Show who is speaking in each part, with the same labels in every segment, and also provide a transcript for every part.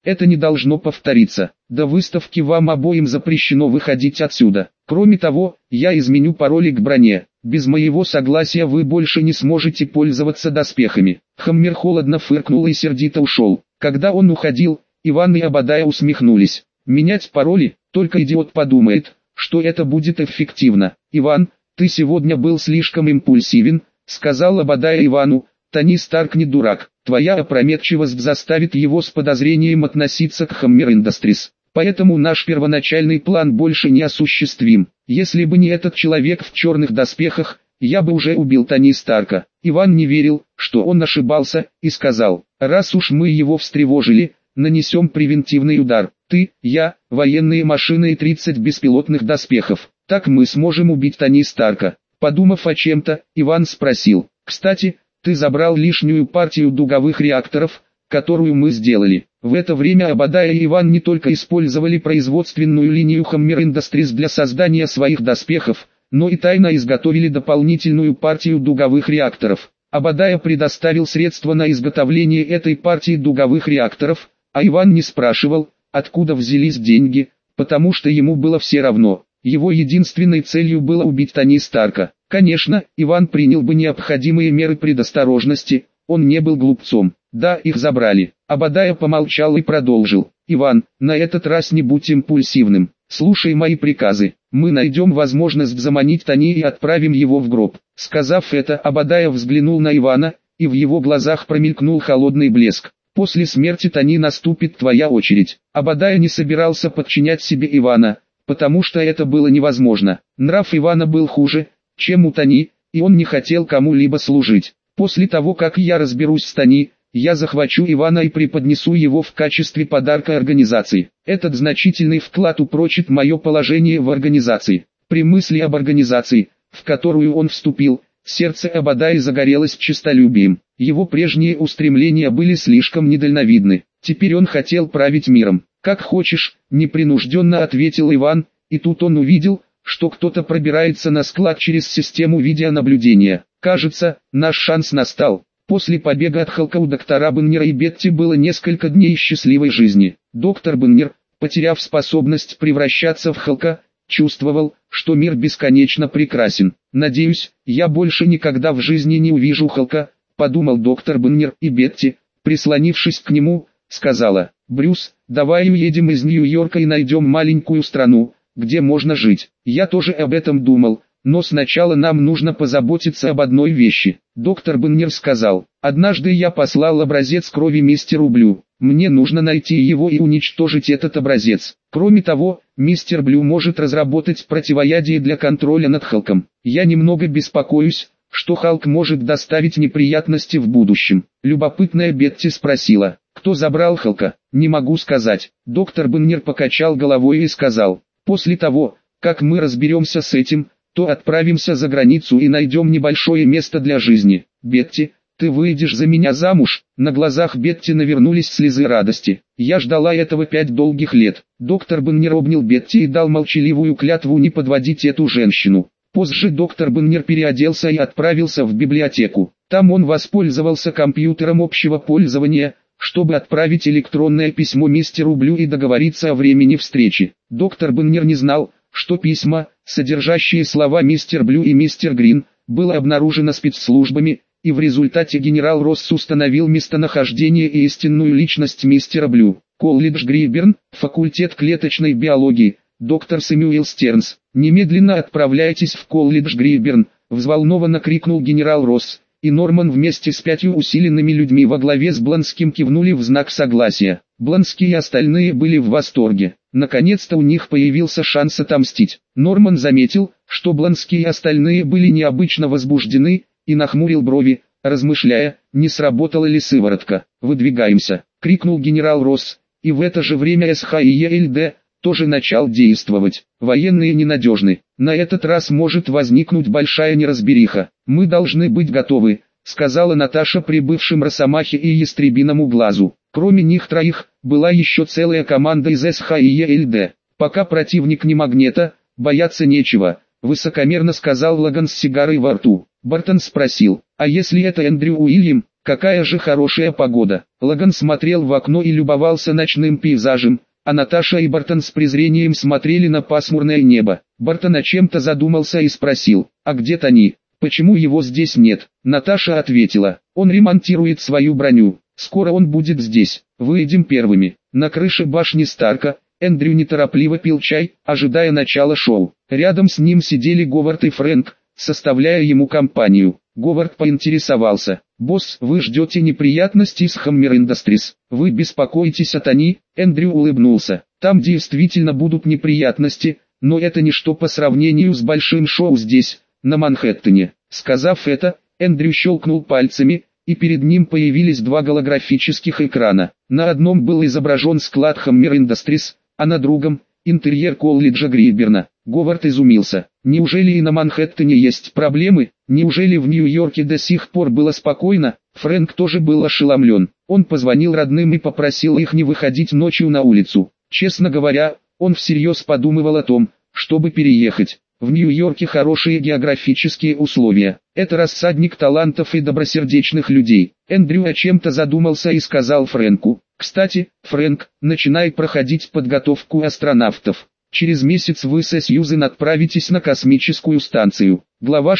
Speaker 1: Это не должно повториться. До выставки вам обоим запрещено выходить отсюда. Кроме того, я изменю пароли к броне. Без моего согласия вы больше не сможете пользоваться доспехами». Хаммер холодно фыркнул и сердито ушел. Когда он уходил, Иван и Обадая усмехнулись. Менять пароли, только идиот подумает, что это будет эффективно. «Иван, ты сегодня был слишком импульсивен», — сказал Обадая Ивану. «Тони Старк не дурак. Твоя опрометчивость заставит его с подозрением относиться к Hammer Industries. Поэтому наш первоначальный план больше не осуществим. Если бы не этот человек в черных доспехах, я бы уже убил Тони Старка». Иван не верил, что он ошибался, и сказал: «Раз уж мы его встревожили, нанесем превентивный удар. Ты, я, военные машины и 30 беспилотных доспехов. Так мы сможем убить Тони Старка». Подумав о чем-то, Иван спросил: «Кстати, ты забрал лишнюю партию дуговых реакторов, которую мы сделали?» В это время Обадая и Иван не только использовали производственную линию Hammer Industries для создания своих доспехов, но и тайно изготовили дополнительную партию дуговых реакторов. Обадая предоставил средства на изготовление этой партии дуговых реакторов, а Иван не спрашивал, откуда взялись деньги, потому что ему было все равно. Его единственной целью было убить Тони Старка. Конечно, Иван принял бы необходимые меры предосторожности, он не был глупцом. Да, их забрали. Обадая помолчал и продолжил: «Иван, на этот раз не будь импульсивным. Слушай мои приказы. Мы найдем возможность заманить Тони и отправим его в гроб». Сказав это, Обадая взглянул на Ивана, и в его глазах промелькнул холодный блеск. «После смерти Тони наступит твоя очередь». Обадая не собирался подчинять себе Ивана, потому что это было невозможно. Нрав Ивана был хуже, чем у Тони, и он не хотел кому-либо служить. «После того, как я разберусь с Тони, я захвачу Ивана и преподнесу его в качестве подарка организации. Этот значительный вклад упрочит мое положение в организации». При мысли об организации, в которую он вступил, сердце Обадаи загорелось честолюбием. Его прежние устремления были слишком недальновидны. Теперь он хотел править миром. «Как хочешь», — непринужденно ответил Иван, и тут он увидел, что кто-то пробирается на склад через систему видеонаблюдения. «Кажется, наш шанс настал». После побега от Халка у доктора Беннера и Бетти было несколько дней счастливой жизни. Доктор Беннер, потеряв способность превращаться в Халка, чувствовал, что мир бесконечно прекрасен. «Надеюсь, я больше никогда в жизни не увижу Халка», — подумал доктор Беннер, и Бетти, прислонившись к нему, сказала: «Брюс, давай уедем из Нью-Йорка и найдем маленькую страну, где можно жить». «Я тоже об этом думал, но сначала нам нужно позаботиться об одной вещи». Доктор Беннер сказал: «Однажды я послал образец крови мистеру Блю. Мне нужно найти его и уничтожить этот образец. Кроме того, мистер Блю может разработать противоядие для контроля над Халком. Я немного беспокоюсь, что Халк может доставить неприятности в будущем». Любопытная Бетти спросила: «Кто забрал Халка?» «Не могу сказать». Доктор Беннер покачал головой и сказал: «После того, как мы разберемся с этим, то отправимся за границу и найдем небольшое место для жизни. Бетти, ты выйдешь за меня замуж?» На глазах Бетти навернулись слезы радости. «Я ждала этого 5 долгих лет». Доктор Беннер обнял Бетти и дал молчаливую клятву не подводить эту женщину. Позже доктор Беннер переоделся и отправился в библиотеку. Там он воспользовался компьютером общего пользования, чтобы отправить электронное письмо мистеру Блю и договориться о времени встречи. Доктор Беннер не знал, что письма, содержащие слова «Мистер Блю» и «Мистер Грин», было обнаружено спецслужбами, и в результате генерал Росс установил местонахождение и истинную личность мистера Блю. «Колледж Гриберн, факультет клеточной биологии, доктор Сэмюэл Стернс, немедленно отправляйтесь в колледж Гриберн», взволнованно крикнул генерал Росс, и Норман вместе с 5 усиленными людьми во главе с Бланским кивнули в знак согласия. Бланский и остальные были в восторге. Наконец-то у них появился шанс отомстить. Норман заметил, что Бланский и остальные были необычно возбуждены, и нахмурил брови, размышляя, не сработала ли сыворотка. «Выдвигаемся!» — крикнул генерал Росс, и в это же время СХИЕЛД тоже начал действовать. «Военные ненадежны. На этот раз может возникнуть большая неразбериха. Мы должны быть готовы», — сказала Наташа прибывшим Росомахе и Ястребиному глазу. Кроме них троих, была еще целая команда из СХИЕЛД. «Пока противник не Магнета, бояться нечего», — высокомерно сказал Лаган с сигарой во рту. Бартон спросил: «А если это Эндрю Уильям, какая же хорошая погода. Логан смотрел в окно и любовался ночным пейзажем, а Наташа и Бартон с презрением смотрели на пасмурное небо. Бартон о чем-то задумался и спросил: «А где Тони? Почему его здесь нет?» Наташа ответила: «Он ремонтирует свою броню. Скоро он будет здесь. Выйдем первыми». На крыше башни Старка Эндрю неторопливо пил чай, ожидая начала шоу. Рядом с ним сидели Говард и Фрэнк, составляя ему компанию. Говард поинтересовался: «Босс, вы ждете неприятностей с Hammer Industries? Вы беспокоитесь о Тони?» Эндрю улыбнулся. «Там действительно будут неприятности, но это ничто по сравнению с большим шоу здесь, на Манхэттене». Сказав это, Эндрю щелкнул пальцами, и перед ним появились два голографических экрана. На одном был изображен склад Hammer Industries, а на другом – интерьер колледжа Гриберна. Говард изумился. Неужели и на Манхэттене есть проблемы? Неужели в Нью-Йорке до сих пор было спокойно? Фрэнк тоже был ошеломлен. Он позвонил родным и попросил их не выходить ночью на улицу. Честно говоря, он всерьез подумывал о том, чтобы переехать. В Нью-Йорке хорошие географические условия. Это рассадник талантов и добросердечных людей. Эндрю о чем-то задумался и сказал Фрэнку: «Кстати, Фрэнк, начинай проходить подготовку астронавтов. Через месяц вы со Сьюзен отправитесь на космическую станцию». Глава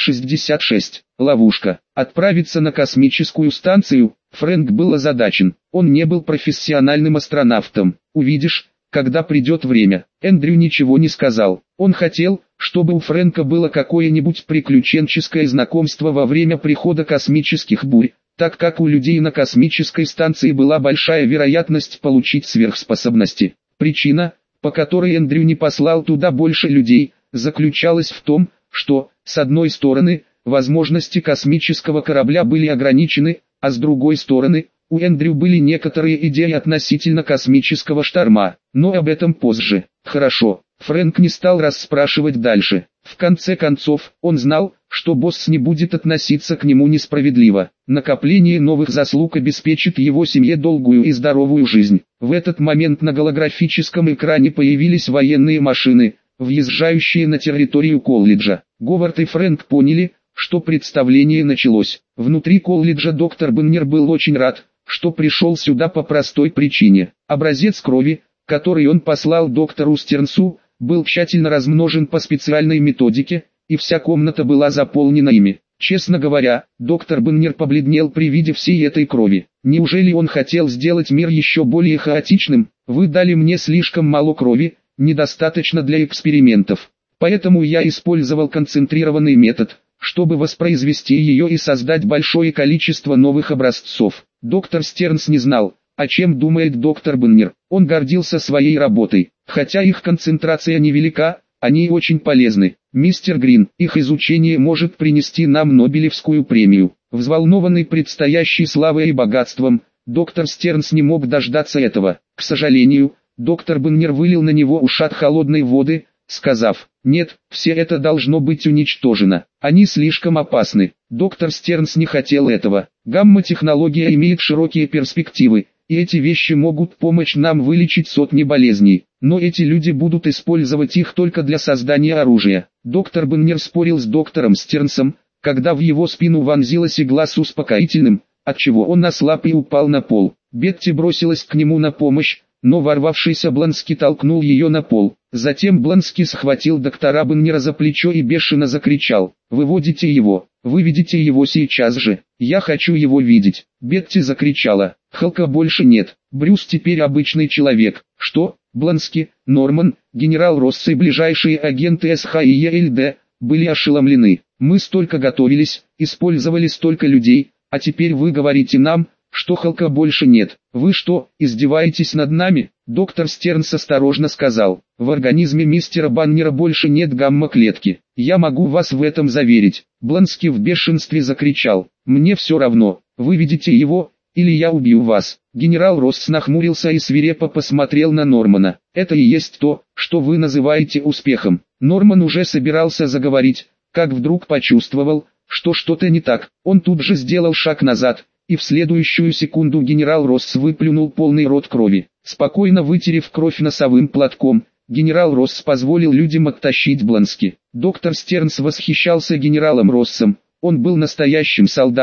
Speaker 1: 66. Ловушка. Отправиться на космическую станцию? Фрэнк был озадачен. Он не был профессиональным астронавтом. «Увидишь, когда придет время». Эндрю ничего не сказал. Он хотел, чтобы у Фрэнка было какое-нибудь приключенческое знакомство во время прихода космических бурь, так как у людей на космической станции была большая вероятность получить сверхспособности. Причина, по которой Эндрю не послал туда больше людей, заключалась в том, что, с одной стороны, возможности космического корабля были ограничены, а с другой стороны, у Эндрю были некоторые идеи относительно космического шторма, но об этом позже. Хорошо, Фрэнк не стал расспрашивать дальше. В конце концов, он знал, что босс не будет относиться к нему несправедливо. Накопление новых заслуг обеспечит его семье долгую и здоровую жизнь. В этот момент на голографическом экране появились военные машины, въезжающие на территорию колледжа. Говард и Фрэнк поняли, что представление началось. Внутри колледжа доктор Беннер был очень рад, что пришел сюда по простой причине. Образец крови, который он послал доктору Стернсу, был тщательно размножен по специальной методике, и вся комната была заполнена ими. Честно говоря, доктор Беннер побледнел при виде всей этой крови. Неужели он хотел сделать мир еще более хаотичным? Вы дали мне слишком мало крови, недостаточно для экспериментов. Поэтому я использовал концентрированный метод, чтобы воспроизвести ее и создать большое количество новых образцов. Доктор Стернс не знал, о чем думает доктор Беннер. Он гордился своей работой. Хотя их концентрация невелика, они очень полезны. Мистер Грин, их изучение может принести нам Нобелевскую премию. Взволнованный предстоящей славой и богатством, доктор Стернс не мог дождаться этого. К сожалению, доктор Беннер вылил на него ушат холодной воды, сказав: «Нет, все это должно быть уничтожено. Они слишком опасны». Доктор Стернс не хотел этого. Гамма-технология имеет широкие перспективы, и эти вещи могут помочь нам вылечить сотни болезней. Но эти люди будут использовать их только для создания оружия. Доктор Беннер спорил с доктором Стернсом, когда в его спину вонзилась игла с успокоительным, отчего он ослаб и упал на пол. Бетти бросилась к нему на помощь, но ворвавшийся Блански толкнул ее на пол. Затем Блански схватил доктора Беннера за плечо и бешено закричал: «Выводите его! Выведите его сейчас же! Я хочу его видеть!» Бетти закричала: «Халка больше нет! Брюс теперь обычный человек!» «Что?» Блански, Норман, генерал Росс и ближайшие агенты СХ и ЕЛД были ошеломлены. «Мы столько готовились, использовали столько людей, а теперь вы говорите нам, что Халка больше нет. Вы что, издеваетесь над нами?» Доктор Стернс осторожно сказал: «В организме мистера Баннера больше нет гамма-клетки. Я могу вас в этом заверить». Блански в бешенстве закричал: «Мне все равно, выведите его, или я убью вас». Генерал Росс нахмурился и свирепо посмотрел на Нормана. «Это и есть то, что вы называете успехом». Норман уже собирался заговорить, как вдруг почувствовал, что что-то не так. Он тут же сделал шаг назад, и в следующую секунду генерал Росс выплюнул полный рот крови. Спокойно вытерев кровь носовым платком, генерал Росс позволил людям оттащить Блански. Доктор Стернс восхищался генералом Россом. Он был настоящим солдатом,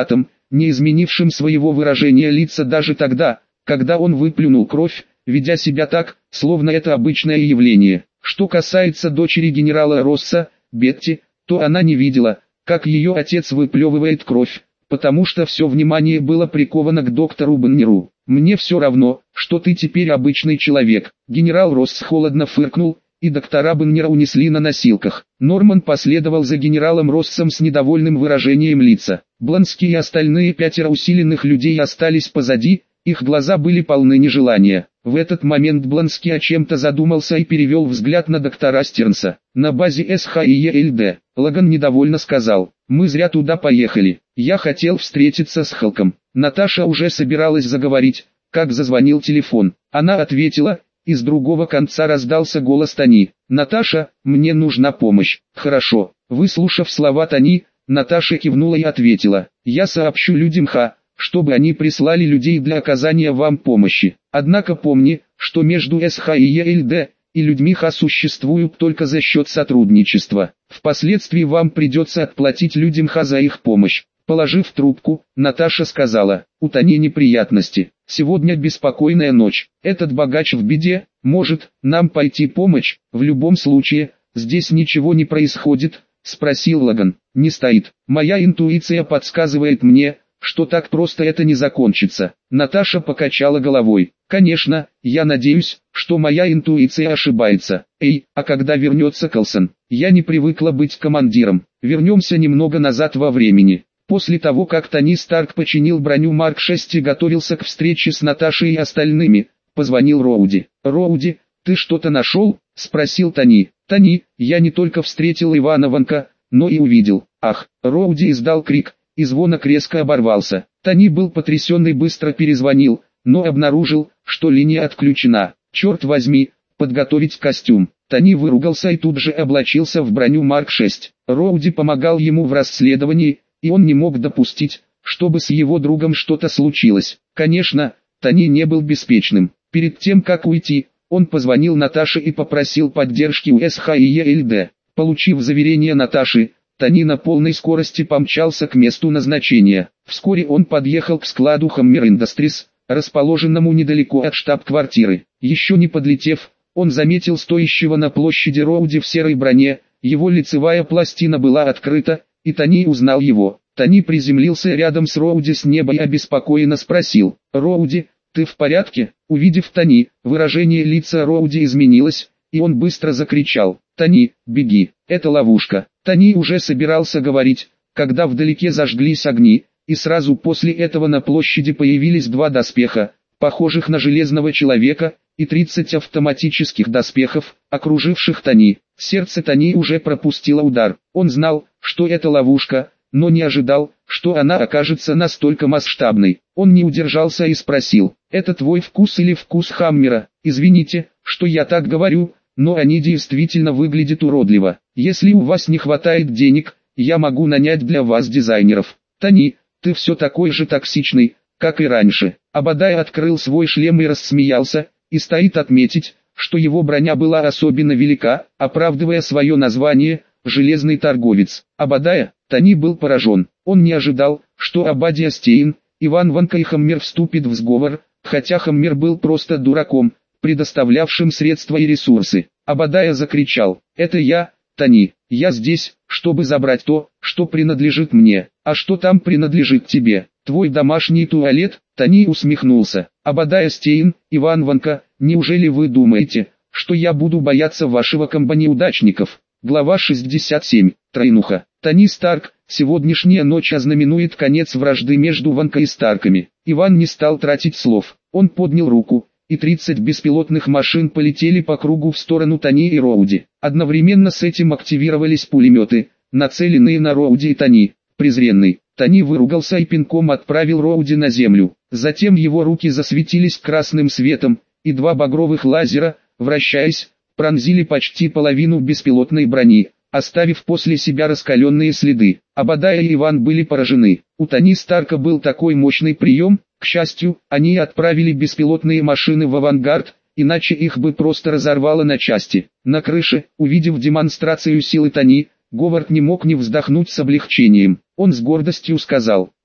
Speaker 1: не изменившим своего выражения лица даже тогда, когда он выплюнул кровь, ведя себя так, словно это обычное явление. Что касается дочери генерала Росса, Бетти, то она не видела, как ее отец выплевывает кровь, потому что все внимание было приковано к доктору Баннеру. «Мне все равно, что ты теперь обычный человек», — генерал Росс холодно фыркнул, и доктора Баннера унесли на носилках. Норман последовал за генералом Россом с недовольным выражением лица. Бланский и остальные 5 усиленных людей остались позади, их глаза были полны нежелания. В этот момент Бланский о чем-то задумался и перевел взгляд на доктора Стернса. «На базе СХИЕЛД», Лаган недовольно сказал, «мы зря туда поехали. Я хотел встретиться с Халком». Наташа уже собиралась заговорить, как зазвонил телефон. Она ответила, и с другого конца раздался голос Тони. «Наташа, мне нужна помощь». «Хорошо». Выслушав слова Тони, Наташа кивнула и ответила, «Я сообщу людям чтобы они прислали людей для оказания вам помощи. Однако помни, что между СХИЕЛД и людьми существуют только за счет сотрудничества. Впоследствии вам придется отплатить людям за их помощь». Положив трубку, Наташа сказала, «У Тони неприятности. Сегодня беспокойная ночь. Этот богач в беде, может, нам пойти помочь? В любом случае, здесь ничего не происходит», — спросил Лаган. «Не стоит. Моя интуиция подсказывает мне, что так просто это не закончится». Наташа покачала головой. «Конечно, я надеюсь, что моя интуиция ошибается. Эй, а когда вернется Калсон? Я не привыкла быть командиром. Вернемся немного назад во времени». После того, как Тони Старк починил броню Марк-6 и готовился к встрече с Наташей и остальными, позвонил Роуди. «Роуди, ты что-то нашел?» — спросил Тони. «Тони, я не только встретил Ивана Ванка, но и увидел». «Ах!» — Роуди издал крик, и звонок резко оборвался. Тони был потрясен и быстро перезвонил, но обнаружил, что линия отключена. «Черт возьми, подготовить костюм». Тони выругался и тут же облачился в броню Марк-6. Роуди помогал ему в расследовании, и он не мог допустить, чтобы с его другом что-то случилось. Конечно, Тони не был беспечным. Перед тем как уйти, он позвонил Наташе и попросил поддержки у СХИЕЛД. Получив заверение Наташи, Тони на полной скорости помчался к месту назначения. Вскоре он подъехал к складу Hammer Industries, расположенному недалеко от штаб-квартиры. Еще не подлетев, он заметил стоящего на площади Роуди в серой броне, его лицевая пластина была открыта, и Тони узнал его. Тони приземлился рядом с Роуди с неба и обеспокоенно спросил, «Роуди, ты в порядке?» Увидев Тони, выражение лица Роуди изменилось, и он быстро закричал, «Тони, беги, это ловушка». Тони уже собирался говорить, когда вдалеке зажглись огни, и сразу после этого на площади появились 2 доспеха, похожих на железного человека, и 30 автоматических доспехов, окруживших Тони. Сердце Тони уже пропустило удар. Он знал, что это ловушка, но не ожидал, что она окажется настолько масштабной. Он не удержался и спросил, «Это твой вкус или вкус Хаммера? Извините, что я так говорю, но они действительно выглядят уродливо. Если у вас не хватает денег, я могу нанять для вас дизайнеров». «Тони, ты все такой же токсичный, как и раньше». Обадай открыл свой шлем и рассмеялся, и стоит отметить, что его броня была особенно велика, оправдывая свое название «Железный торговец». Обадая, Тони был поражен. Он не ожидал, что Обадия Стейн, Иван Ванка и Хаммер вступит в сговор, хотя Хаммер был просто дураком, предоставлявшим средства и ресурсы. Обадая закричал, «Это я, Тони, я здесь, чтобы забрать то, что принадлежит мне». «А что там принадлежит тебе? Твой домашний туалет?» Тони усмехнулся. «Обадая Стейн, Иван Ванка, неужели вы думаете, что я буду бояться вашего комбо-неудачников?» Глава 67. Тройнуха. Тони Старк, сегодняшняя ночь ознаменует конец вражды между Ванка и Старками. Иван не стал тратить слов. Он поднял руку, и 30 беспилотных машин полетели по кругу в сторону Тони и Роуди. Одновременно с этим активировались пулеметы, нацеленные на Роуди и Тони. Презренный. Тони выругался и пинком отправил Роуди на землю. Затем его руки засветились красным светом, и 2 багровых лазера, вращаясь, пронзили почти половину беспилотной брони, оставив после себя раскаленные следы. Обадая и Иван были поражены. У Тони Старка был такой мощный прием, к счастью, они отправили беспилотные машины в авангард, иначе их бы просто разорвало на части. На крыше, увидев демонстрацию силы Тони, Говард не мог не вздохнуть с облегчением. Он с гордостью сказал,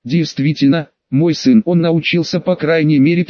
Speaker 1: Действительно, мой сын, он научился по крайней мере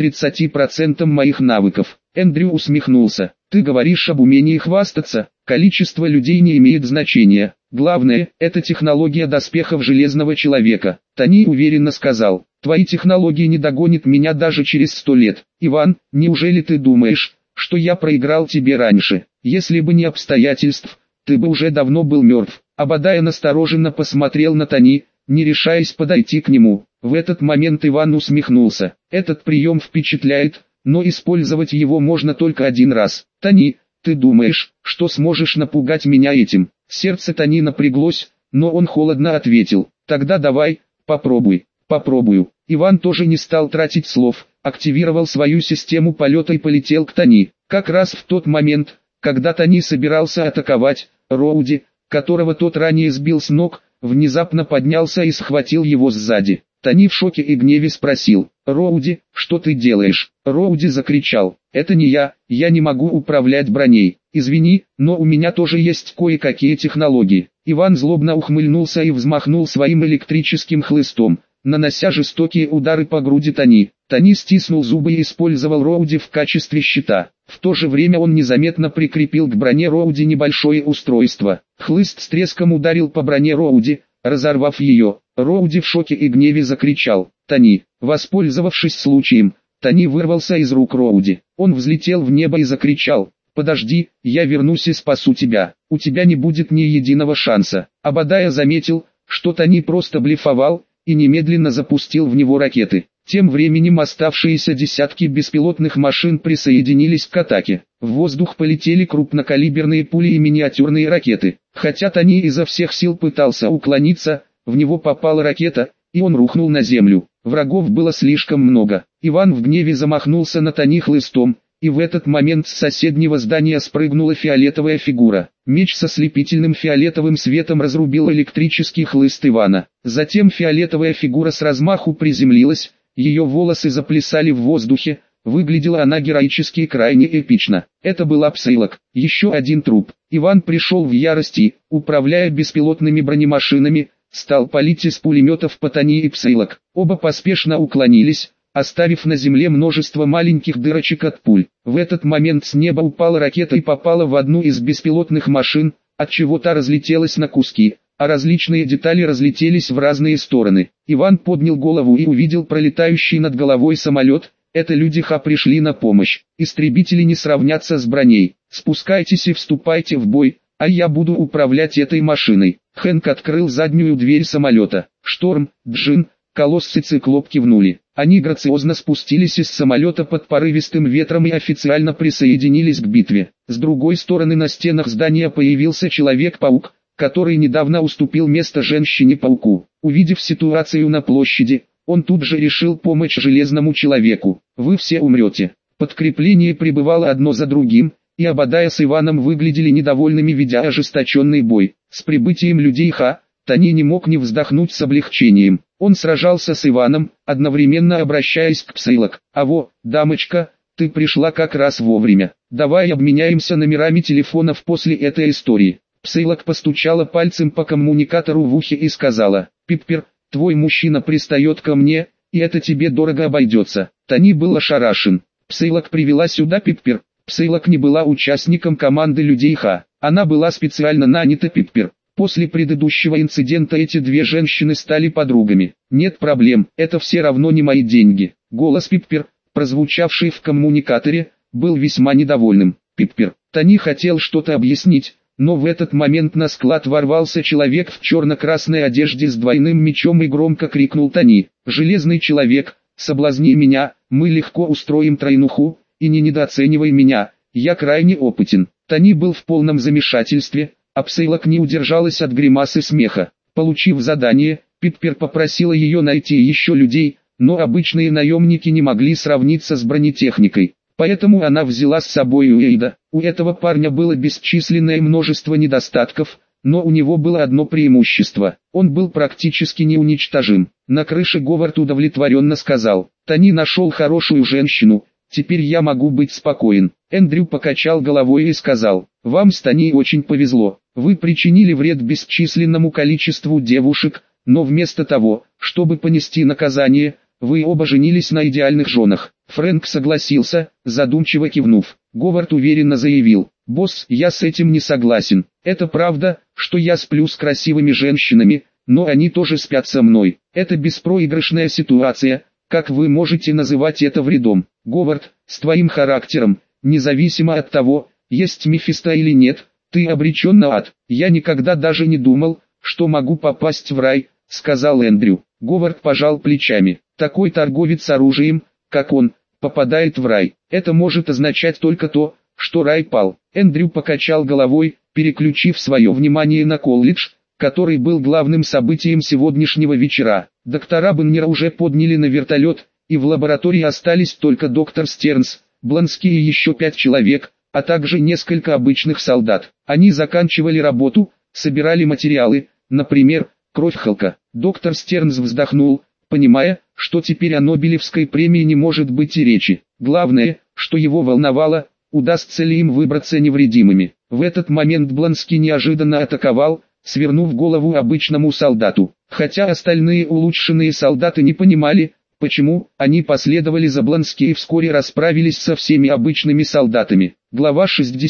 Speaker 1: 30% моих навыков. Эндрю усмехнулся. Ты говоришь об умении хвастаться, количество людей не имеет значения. Главное, это технология доспехов Железного Человека. Тони уверенно сказал. Твои технологии не догонят меня даже через 100 лет. Иван, неужели ты думаешь, что я проиграл тебе раньше? Если бы не обстоятельств, ты бы уже давно был мертв. Обадай настороженно посмотрел на Тони, не решаясь подойти к нему. В этот момент Иван усмехнулся. Этот прием впечатляет, но использовать его можно только один раз. Тони, ты думаешь, что сможешь напугать меня этим? Сердце Тони напряглось, но он холодно ответил. Тогда давай, попробуй. Попробую. Иван тоже не стал тратить слов, активировал свою систему полета и полетел к Тони. Как раз в тот момент, когда Тони собирался атаковать, Роуди, которого тот ранее сбил с ног, внезапно поднялся и схватил его сзади. Тони в шоке и гневе спросил: «Роуди, что ты делаешь?» Роуди закричал: «Это не я не могу управлять броней. Извини, но у меня тоже есть кое-какие технологии». Иван злобно ухмыльнулся и взмахнул своим электрическим хлыстом, нанося жестокие удары по груди Тони. Тони стиснул зубы и использовал Роуди в качестве щита. В то же время он незаметно прикрепил к броне Роуди небольшое устройство. Хлыст с треском ударил по броне Роуди, разорвав ее. Роуди в шоке и гневе закричал: «Тони!». Воспользовавшись случаем, Тони вырвался из рук Роуди. Он взлетел в небо и закричал: «Подожди, я вернусь и спасу тебя. У тебя не будет ни единого шанса». Обадая заметил, что Тони просто блефовал, и немедленно запустил в него ракеты. Тем временем оставшиеся десятки беспилотных машин присоединились к атаке. В воздух полетели крупнокалиберные пули и миниатюрные ракеты. Хотя Тони изо всех сил пытался уклониться, в него попала ракета, и он рухнул на землю. Врагов было слишком много. Иван в гневе замахнулся на Тони хлыстом, и в этот момент с соседнего здания спрыгнула фиолетовая фигура. Меч со слепительным фиолетовым светом разрубил электрический хлыст Ивана. Затем фиолетовая фигура с размаху приземлилась, ее волосы заплясали в воздухе, выглядела она героически и крайне эпично. Это была Псейлок, еще один труп. Иван пришел в ярости, управляя беспилотными бронемашинами, стал палить из пулеметов по Тони и Псейлок. Оба поспешно уклонились, оставив на земле множество маленьких дырочек от пуль. В этот момент с неба упала ракета и попала в одну из беспилотных машин, отчего та разлетелась на куски, а различные детали разлетелись в разные стороны. Иван поднял голову и увидел пролетающий над головой самолет. Это люди Ха пришли на помощь. Истребители не сравнятся с броней. Спускайтесь и вступайте в бой, а я буду управлять этой машиной. Хэнк открыл заднюю дверь самолета. Шторм, Джин, Колосс и Циклоп кивнули. Они грациозно спустились из самолета под порывистым ветром и официально присоединились к битве. С другой стороны на стенах здания появился Человек-паук, который недавно уступил место Женщине-пауку. Увидев ситуацию на площади, он тут же решил помочь Железному Человеку. «Вы все умрете». Подкрепление прибывало одно за другим, и Обадая с Иваном выглядели недовольными, ведя ожесточенный бой. С прибытием людей Ха, Тони не мог не вздохнуть с облегчением. Он сражался с Иваном, одновременно обращаясь к Псейлок. «Аво, дамочка, ты пришла как раз вовремя. Давай обменяемся номерами телефонов после этой истории». Псейлок постучала пальцем по коммуникатору в ухе и сказала: «Пиппер, твой мужчина пристает ко мне, и это тебе дорого обойдется». Тони был ошарашен. Псейлок привела сюда Пиппер. Псейлок не была участником команды людей Ха. Она была специально нанята Пиппер. После предыдущего инцидента эти две женщины стали подругами. «Нет проблем, это все равно не мои деньги». Голос Пиппер, прозвучавший в коммуникаторе, был весьма недовольным. «Пиппер». Тони хотел что-то объяснить, но в этот момент на склад ворвался человек в черно-красной одежде с двойным мечом и громко крикнул Тони: «Железный Человек, соблазни меня, мы легко устроим тройнуху, и не недооценивай меня, я крайне опытен». Тони был в полном замешательстве, а Псейлок не удержалась от гримасы смеха. Получив задание, Пиппер попросила ее найти еще людей, но обычные наемники не могли сравниться с бронетехникой. Поэтому она взяла с собой Уэйда. У этого парня было бесчисленное множество недостатков, но у него было одно преимущество. Он был практически неуничтожим. На крыше Говард удовлетворенно сказал: «Тони нашел хорошую женщину, теперь я могу быть спокоен». Эндрю покачал головой и сказал: «Вам с Тони очень повезло. Вы причинили вред бесчисленному количеству девушек, но вместо того, чтобы понести наказание, вы оба женились на идеальных женах. Фрэнк согласился, задумчиво кивнув. Говард уверенно заявил: «Босс, я с этим не согласен. Это правда, что я сплю с красивыми женщинами, но они тоже спят со мной. Это беспроигрышная ситуация, как вы можете называть это вредом. Говард, с твоим характером, независимо от того, есть Мефисто или нет, ты обречен на ад». «Я никогда даже не думал, что могу попасть в рай», — сказал Эндрю. Говард пожал плечами. «Такой торговец оружием, как он, попадает в рай. Это может означать только то, что рай пал». Эндрю покачал головой, переключив свое внимание на колледж, который был главным событием сегодняшнего вечера. Доктора Беннера уже подняли на вертолет, и в лаборатории остались только доктор Стернс, Блански и еще 5 человек, а также несколько обычных солдат. Они заканчивали работу, собирали материалы, например, кровь Халка. Доктор Стернс вздохнул, понимая, что теперь о Нобелевской премии не может быть и речи. Главное, что его волновало, удастся ли им выбраться невредимыми. В этот момент Блански неожиданно атаковал, свернув голову обычному солдату. Хотя остальные улучшенные солдаты не понимали, почему, они последовали за Блански и вскоре расправились со всеми обычными солдатами. Глава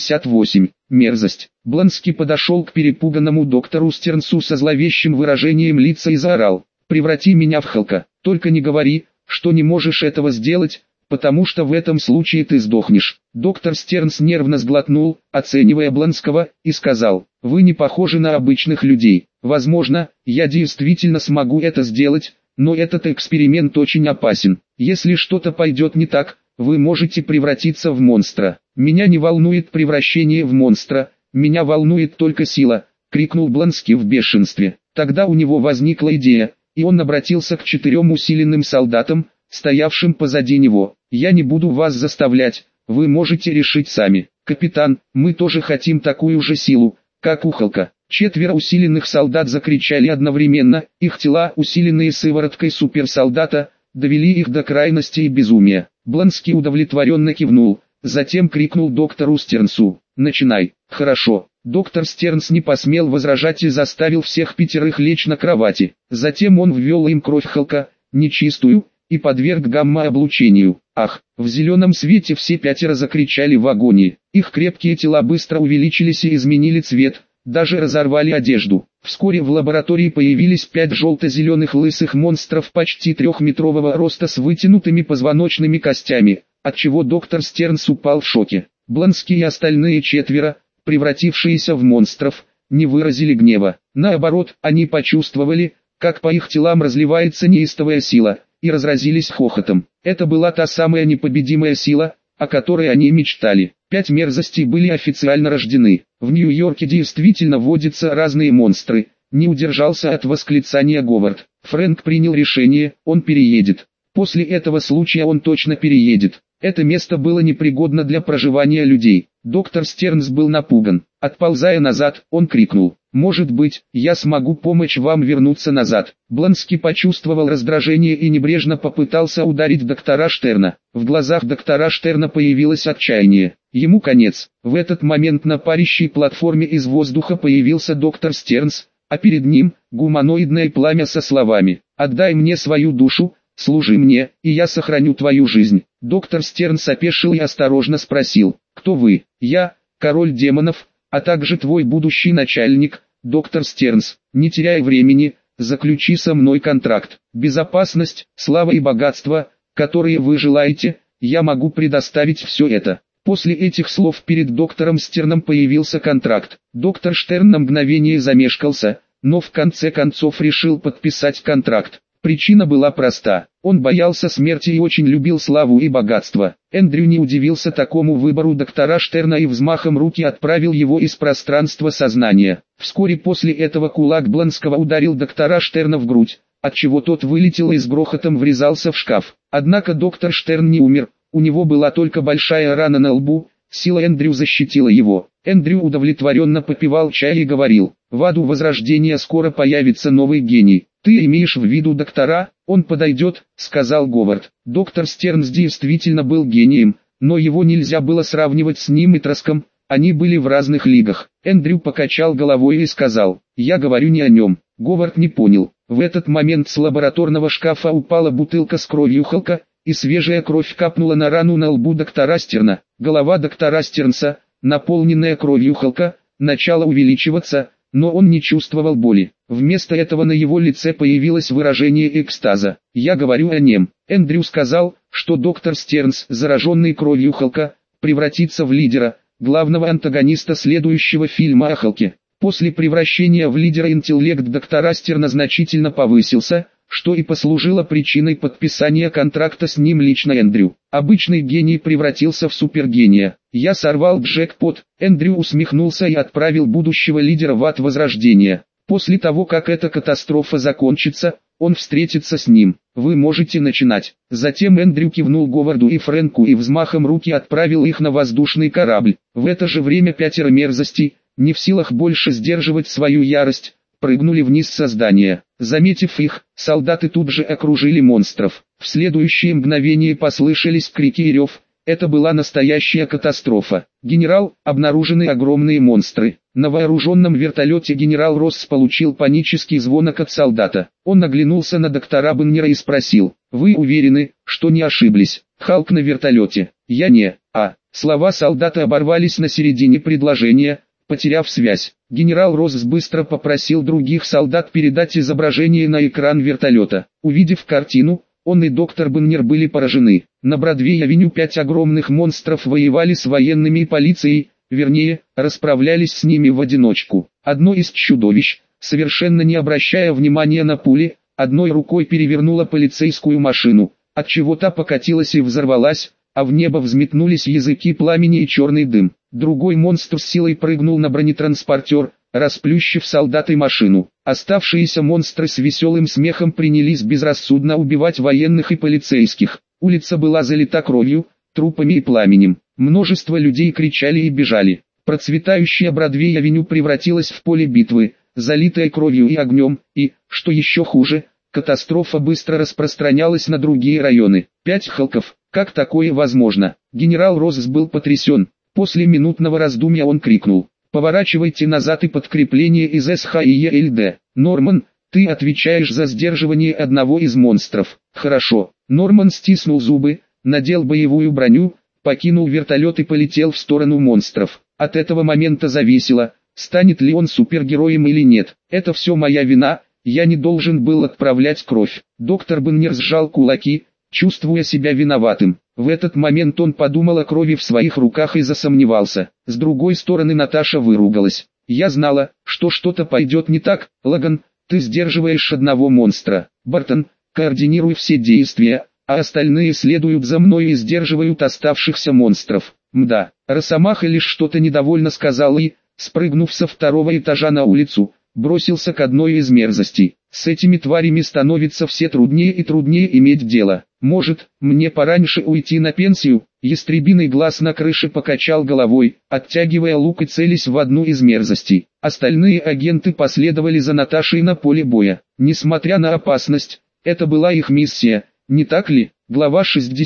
Speaker 1: 68. Мерзость. Блански подошел к перепуганному доктору Стернсу со зловещим выражением лица и заорал: «Преврати меня в Халка, только не говори, что не можешь этого сделать, потому что в этом случае ты сдохнешь». Доктор Стернс нервно сглотнул, оценивая Бланского, и сказал: «Вы не похожи на обычных людей. Возможно, я действительно смогу это сделать, но этот эксперимент очень опасен. Если что-то пойдет не так, вы можете превратиться в монстра». «Меня не волнует превращение в монстра, меня волнует только сила», — крикнул Блански в бешенстве. Тогда у него возникла идея, и он обратился к 4 усиленным солдатам, стоявшим позади него. «Я не буду вас заставлять, вы можете решить сами. Капитан, мы тоже хотим такую же силу, как у Халка». 4 усиленных солдат закричали одновременно, их тела, усиленные сывороткой суперсолдата, довели их до крайности и безумия. Блански удовлетворенно кивнул, затем крикнул доктору Стернсу: «Начинай». «Хорошо». Доктор Стернс не посмел возражать и заставил всех 5 лечь на кровати. Затем он ввел им кровь Халка, нечистую, и подверг гамма-облучению. «Ах!» В зеленом свете все 5 закричали в агонии. Их крепкие тела быстро увеличились и изменили цвет, даже разорвали одежду. Вскоре в лаборатории появились 5 желто-зеленых лысых монстров почти 3-метрового роста с вытянутыми позвоночными костями, отчего доктор Стернс упал в шоке. Блански и остальные 4, превратившиеся в монстров, не выразили гнева. Наоборот, они почувствовали, как по их телам разливается неистовая сила, и разразились хохотом. Это была та самая непобедимая сила, о которой они мечтали. 5 мерзостей были официально рождены. В Нью-Йорке действительно водятся разные монстры. Не удержался от восклицания Говард. Фрэнк принял решение, он переедет. После этого случая он точно переедет. Это место было непригодно для проживания людей. Доктор Стернс был напуган. Отползая назад, он крикнул: «Может быть, я смогу помочь вам вернуться назад». Блански почувствовал раздражение и небрежно попытался ударить доктора Штерна. В глазах доктора Штерна появилось отчаяние. Ему конец. В этот момент на парящей платформе из воздуха появился доктор Стернс, а перед ним гуманоидное пламя со словами: «Отдай мне свою душу, служи мне, и я сохраню твою жизнь». Доктор Стернс опешил и осторожно спросил: «Кто вы?» «Я, король демонов, а также твой будущий начальник, доктор Стернс. Не теряй времени, заключи со мной контракт. Безопасность, слава и богатство, которые вы желаете, я могу предоставить все это». После этих слов перед доктором Стерном появился контракт. Доктор Штерн на мгновение замешкался, но в конце концов решил подписать контракт. Причина была проста. Он боялся смерти и очень любил славу и богатство. Эндрю не удивился такому выбору доктора Штерна и взмахом руки отправил его из пространства сознания. Вскоре после этого кулак Бланского ударил доктора Штерна в грудь, отчего тот вылетел и с грохотом врезался в шкаф. Однако доктор Штерн не умер, у него была только большая рана на лбу, сила Эндрю защитила его. Эндрю удовлетворенно попивал чай и говорил: «В аду Возрождения скоро появится новый гений. Ты имеешь в виду доктора? Он подойдет», — сказал Говард. Доктор Стернс действительно был гением, но его нельзя было сравнивать с ним и Троском, они были в разных лигах. Эндрю покачал головой и сказал: «Я говорю не о нем». Говард не понял. В этот момент с лабораторного шкафа упала бутылка с кровью Халка, и свежая кровь капнула на рану на лбу доктора Стерна. Голова доктора Стернса, наполненная кровью Халка, начала увеличиваться, но он не чувствовал боли. Вместо этого на его лице появилось выражение экстаза. «Я говорю о нем». Эндрю сказал, что доктор Стернс, зараженный кровью Халка, превратится в лидера, главного антагониста следующего фильма о Халке. После превращения в лидера интеллект доктора Стерна значительно повысился, что и послужило причиной подписания контракта с ним лично Эндрю. Обычный гений превратился в супергения. «Я сорвал джекпот», Эндрю усмехнулся и отправил будущего лидера в ад возрождения. После того, как эта катастрофа закончится, он встретится с ним. Вы можете начинать. Затем Эндрю кивнул Говарду и Фрэнку и взмахом руки отправил их на воздушный корабль. В это же время 5 мерзостей, не в силах больше сдерживать свою ярость, прыгнули вниз со здания. Заметив их, солдаты тут же окружили монстров. В следующее мгновение послышались крики и рев. Это была настоящая катастрофа. «Генерал, обнаружены огромные монстры». На вооруженном вертолете генерал Росс получил панический звонок от солдата. Он оглянулся на доктора Баннера и спросил: «Вы уверены, что не ошиблись? Халк на вертолете?» «Я не». Слова солдата оборвались на середине предложения, потеряв связь. Генерал Росс быстро попросил других солдат передать изображение на экран вертолета. Увидев картину, он и доктор Баннер были поражены. На Бродвей-авеню 5 огромных монстров воевали с военными и полицией, вернее, расправлялись с ними в одиночку. Одно из чудовищ, совершенно не обращая внимания на пули, одной рукой перевернуло полицейскую машину, отчего та покатилась и взорвалась, а в небо взметнулись языки пламени и черный дым. Другой монстр с силой прыгнул на бронетранспортер, расплющив солдат и машину. Оставшиеся монстры с веселым смехом принялись безрассудно убивать военных и полицейских. Улица была залита кровью, трупами и пламенем. Множество людей кричали и бежали. Процветающая Бродвей-авеню превратилась в поле битвы, залитое кровью и огнем, и, что еще хуже, катастрофа быстро распространялась на другие районы. 5 Халков, как такое возможно? Генерал Росс был потрясен. После минутного раздумья он крикнул: «Поворачивайте назад и подкрепление из СХИЕЛД. Норман, ты отвечаешь за сдерживание одного из монстров». «Хорошо». Норман стиснул зубы, надел боевую броню, покинул вертолет и полетел в сторону монстров. От этого момента зависело, станет ли он супергероем или нет. «Это все моя вина, я не должен был отправлять кровь». Доктор Баннер сжал кулаки, чувствуя себя виноватым. В этот момент он подумал о крови в своих руках и засомневался. С другой стороны, Наташа выругалась. «Я знала, что что-то пойдет не так. Логан, ты сдерживаешь одного монстра. Бартон, координируй все действия, а остальные следуют за мной и сдерживают оставшихся монстров». «Мда». Росомаха лишь что-то недовольно сказал и, спрыгнув со 2-го этажа на улицу, бросился к одной из мерзостей. «С этими тварями становится все труднее и труднее иметь дело. Может, мне пораньше уйти на пенсию?» Ястребиный глаз на крыше покачал головой, оттягивая лук и целясь в одну из мерзостей. Остальные агенты последовали за Наташей на поле боя. Несмотря на опасность, это была их миссия, не так ли? Глава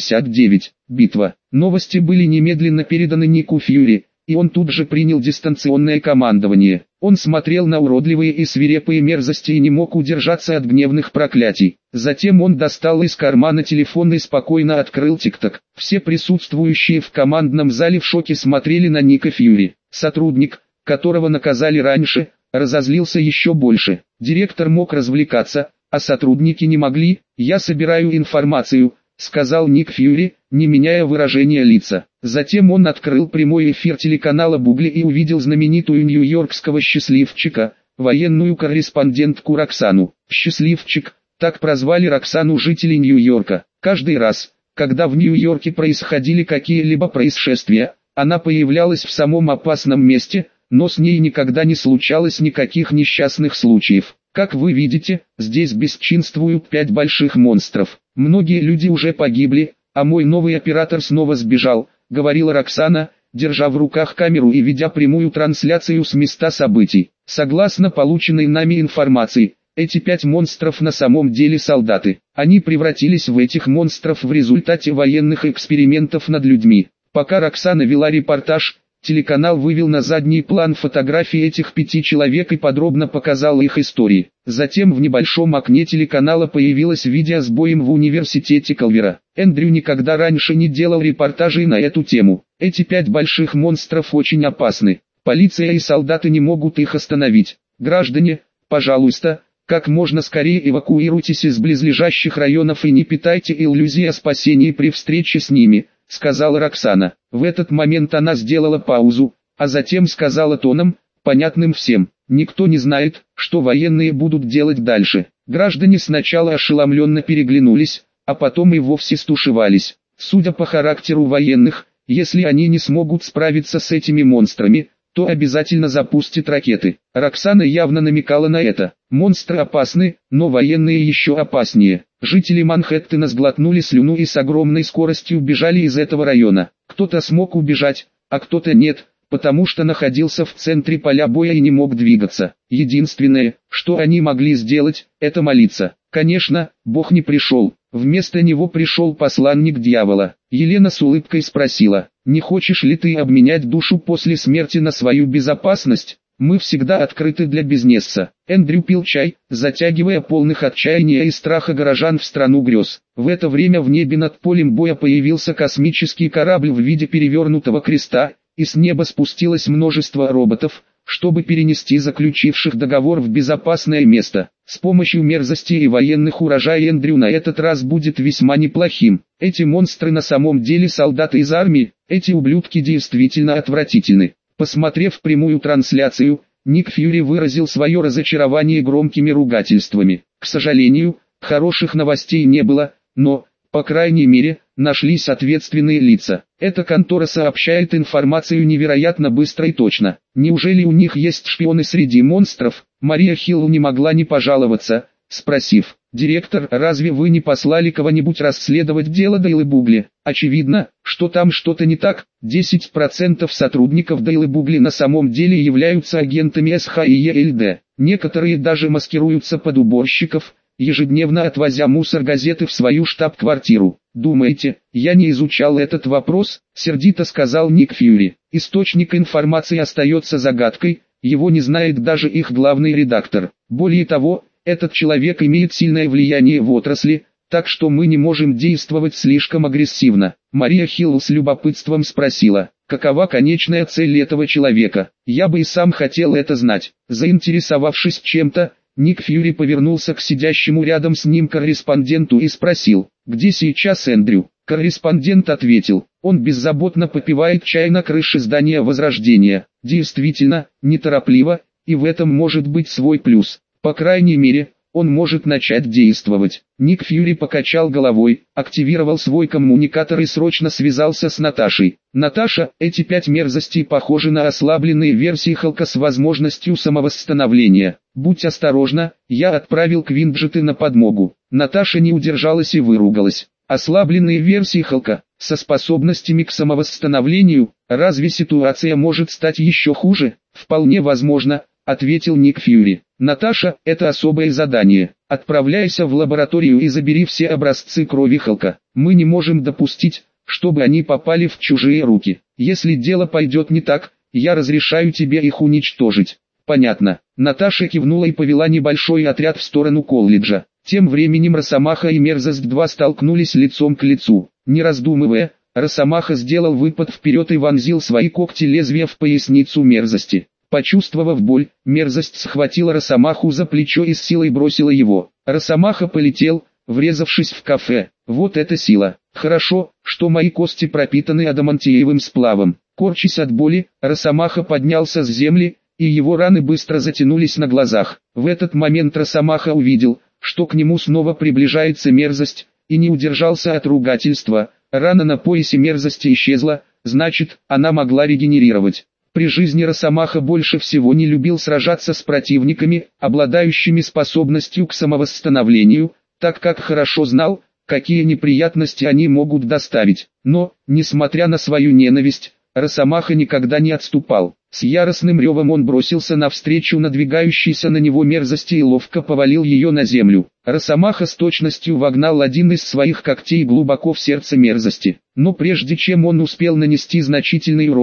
Speaker 1: 69. Битва. Новости были немедленно переданы Нику Фьюри, и он тут же принял дистанционное командование. Он смотрел на уродливые и свирепые мерзости и не мог удержаться от гневных проклятий. Затем он достал из кармана телефон и спокойно открыл ТикТок. Все присутствующие в командном зале в шоке смотрели на Ника Фьюри. Сотрудник, которого наказали раньше, разозлился еще больше. Директор мог развлекаться, а сотрудники не могли. «Я собираю информацию», — сказал Ник Фьюри, не меняя выражения лица. Затем он открыл прямой эфир телеканала Бугли и увидел знаменитую нью-йоркского счастливчика, военную корреспондентку Роксану. «Счастливчик», так прозвали Роксану жители Нью-Йорка. Каждый раз, когда в Нью-Йорке происходили какие-либо происшествия, она появлялась в самом опасном месте, но с ней никогда не случалось никаких несчастных случаев. «Как вы видите, здесь бесчинствуют 5 больших монстров. Многие люди уже погибли, а мой новый оператор снова сбежал», — говорила Роксана, держа в руках камеру и ведя прямую трансляцию с места событий. «Согласно полученной нами информации, эти 5 монстров на самом деле солдаты. Они превратились в этих монстров в результате военных экспериментов над людьми». Пока Роксана вела репортаж, Телеканал вывел на задний план фотографии этих 5 человек и подробно показал их истории. Затем в небольшом окне телеканала появилось видео с боем в университете Калвера. Эндрю никогда раньше не делал репортажей на эту тему. Эти 5 больших монстров очень опасны. Полиция и солдаты не могут их остановить. Граждане, пожалуйста, как можно скорее эвакуируйтесь из близлежащих районов и не питайте иллюзий о спасении при встрече с ними, сказала Роксана. В этот момент она сделала паузу, а затем сказала тоном, понятным всем: никто не знает, что военные будут делать дальше. Граждане сначала ошеломленно переглянулись, а потом и вовсе стушевались. Судя по характеру военных, если они не смогут справиться с этими монстрами, то обязательно запустят ракеты. Роксана явно намекала на это. Монстры опасны, но военные еще опаснее. Жители Манхэттена сглотнули слюну и с огромной скоростью бежали из этого района. Кто-то смог убежать, а кто-то нет, потому что находился в центре поля боя и не мог двигаться. Единственное, что они могли сделать, это молиться. Конечно, Бог не пришел. Вместо него пришел посланник дьявола. Елена с улыбкой спросила: «Не хочешь ли ты обменять душу после смерти на свою безопасность? Мы всегда открыты для бизнеса». Эндрю пил чай, затягивая полных отчаяния и страха горожан в страну грез. В это время в небе над полем боя появился космический корабль в виде перевернутого креста, и с неба спустилось множество роботов, чтобы перенести заключивших договор в безопасное место. С помощью мерзости и военных урожай Эндрю на этот раз будет весьма неплохим. Эти монстры на самом деле солдаты из армии, эти ублюдки действительно отвратительны. Посмотрев прямую трансляцию, Ник Фьюри выразил свое разочарование громкими ругательствами. К сожалению, хороших новостей не было, но, по крайней мере, нашлись ответственные лица. Эта контора сообщает информацию невероятно быстро и точно. Неужели у них есть шпионы среди монстров? Мария Хилл не могла не пожаловаться, спросив: «Директор, разве вы не послали кого-нибудь расследовать дело Дейлы Бугли? Очевидно, что там что-то не так. 10% сотрудников Дейлы Бугли на самом деле являются агентами СХИЕЛД. Некоторые даже маскируются под уборщиков, ежедневно отвозя мусор газеты в свою штаб-квартиру». «Думаете, я не изучал этот вопрос?» — сердито сказал Ник Фьюри. «Источник информации остается загадкой, его не знает даже их главный редактор. Более того, этот человек имеет сильное влияние в отрасли, так что мы не можем действовать слишком агрессивно». Мария Хилл с любопытством спросила: «Какова конечная цель этого человека? Я бы и сам хотел это знать». Заинтересовавшись чем-то, Ник Фьюри повернулся к сидящему рядом с ним корреспонденту и спросил: «Где сейчас Эндрю?» Корреспондент ответил: «Он беззаботно попивает чай на крыше здания Возрождения». Действительно, неторопливо, и в этом может быть свой плюс. По крайней мере, он может начать действовать. Ник Фьюри покачал головой, активировал свой коммуникатор и срочно связался с Наташей. «Наташа, эти 5 мерзостей похожи на ослабленные версии Халка с возможностью самовосстановления. Будь осторожна, я отправил Квинджеты на подмогу». Наташа не удержалась и выругалась. «Ослабленные версии Халка, со способностями к самовосстановлению, разве ситуация может стать еще хуже?» «Вполне возможно», — ответил Ник Фьюри. «Наташа, это особое задание. Отправляйся в лабораторию и забери все образцы крови Халка. Мы не можем допустить, чтобы они попали в чужие руки. Если дело пойдет не так, я разрешаю тебе их уничтожить». «Понятно». Наташа кивнула и повела небольшой отряд в сторону колледжа. Тем временем Росомаха и Мерзость-2 столкнулись лицом к лицу. Не раздумывая, Росомаха сделал выпад вперед и вонзил свои когти лезвия в поясницу Мерзости. Почувствовав боль, Мерзость схватила Росомаху за плечо и с силой бросила его. Росомаха полетел, врезавшись в кафе. «Вот это сила! Хорошо, что мои кости пропитаны адамантиевым сплавом». Корчась от боли, Росомаха поднялся с земли, и его раны быстро затянулись на глазах. В этот момент Росомаха увидел, что к нему снова приближается Мерзость, и не удержался от ругательства. Рана на поясе Мерзости исчезла, значит, она могла регенерировать. При жизни Росомаха больше всего не любил сражаться с противниками, обладающими способностью к самовосстановлению, так как хорошо знал, какие неприятности они могут доставить. Но, несмотря на свою ненависть, Росомаха никогда не отступал. С яростным ревом он бросился навстречу надвигающейся на него Мерзости и ловко повалил ее на землю. Росомаха с точностью вогнал один из своих когтей глубоко в сердце Мерзости. Но прежде чем он успел нанести значительный урон,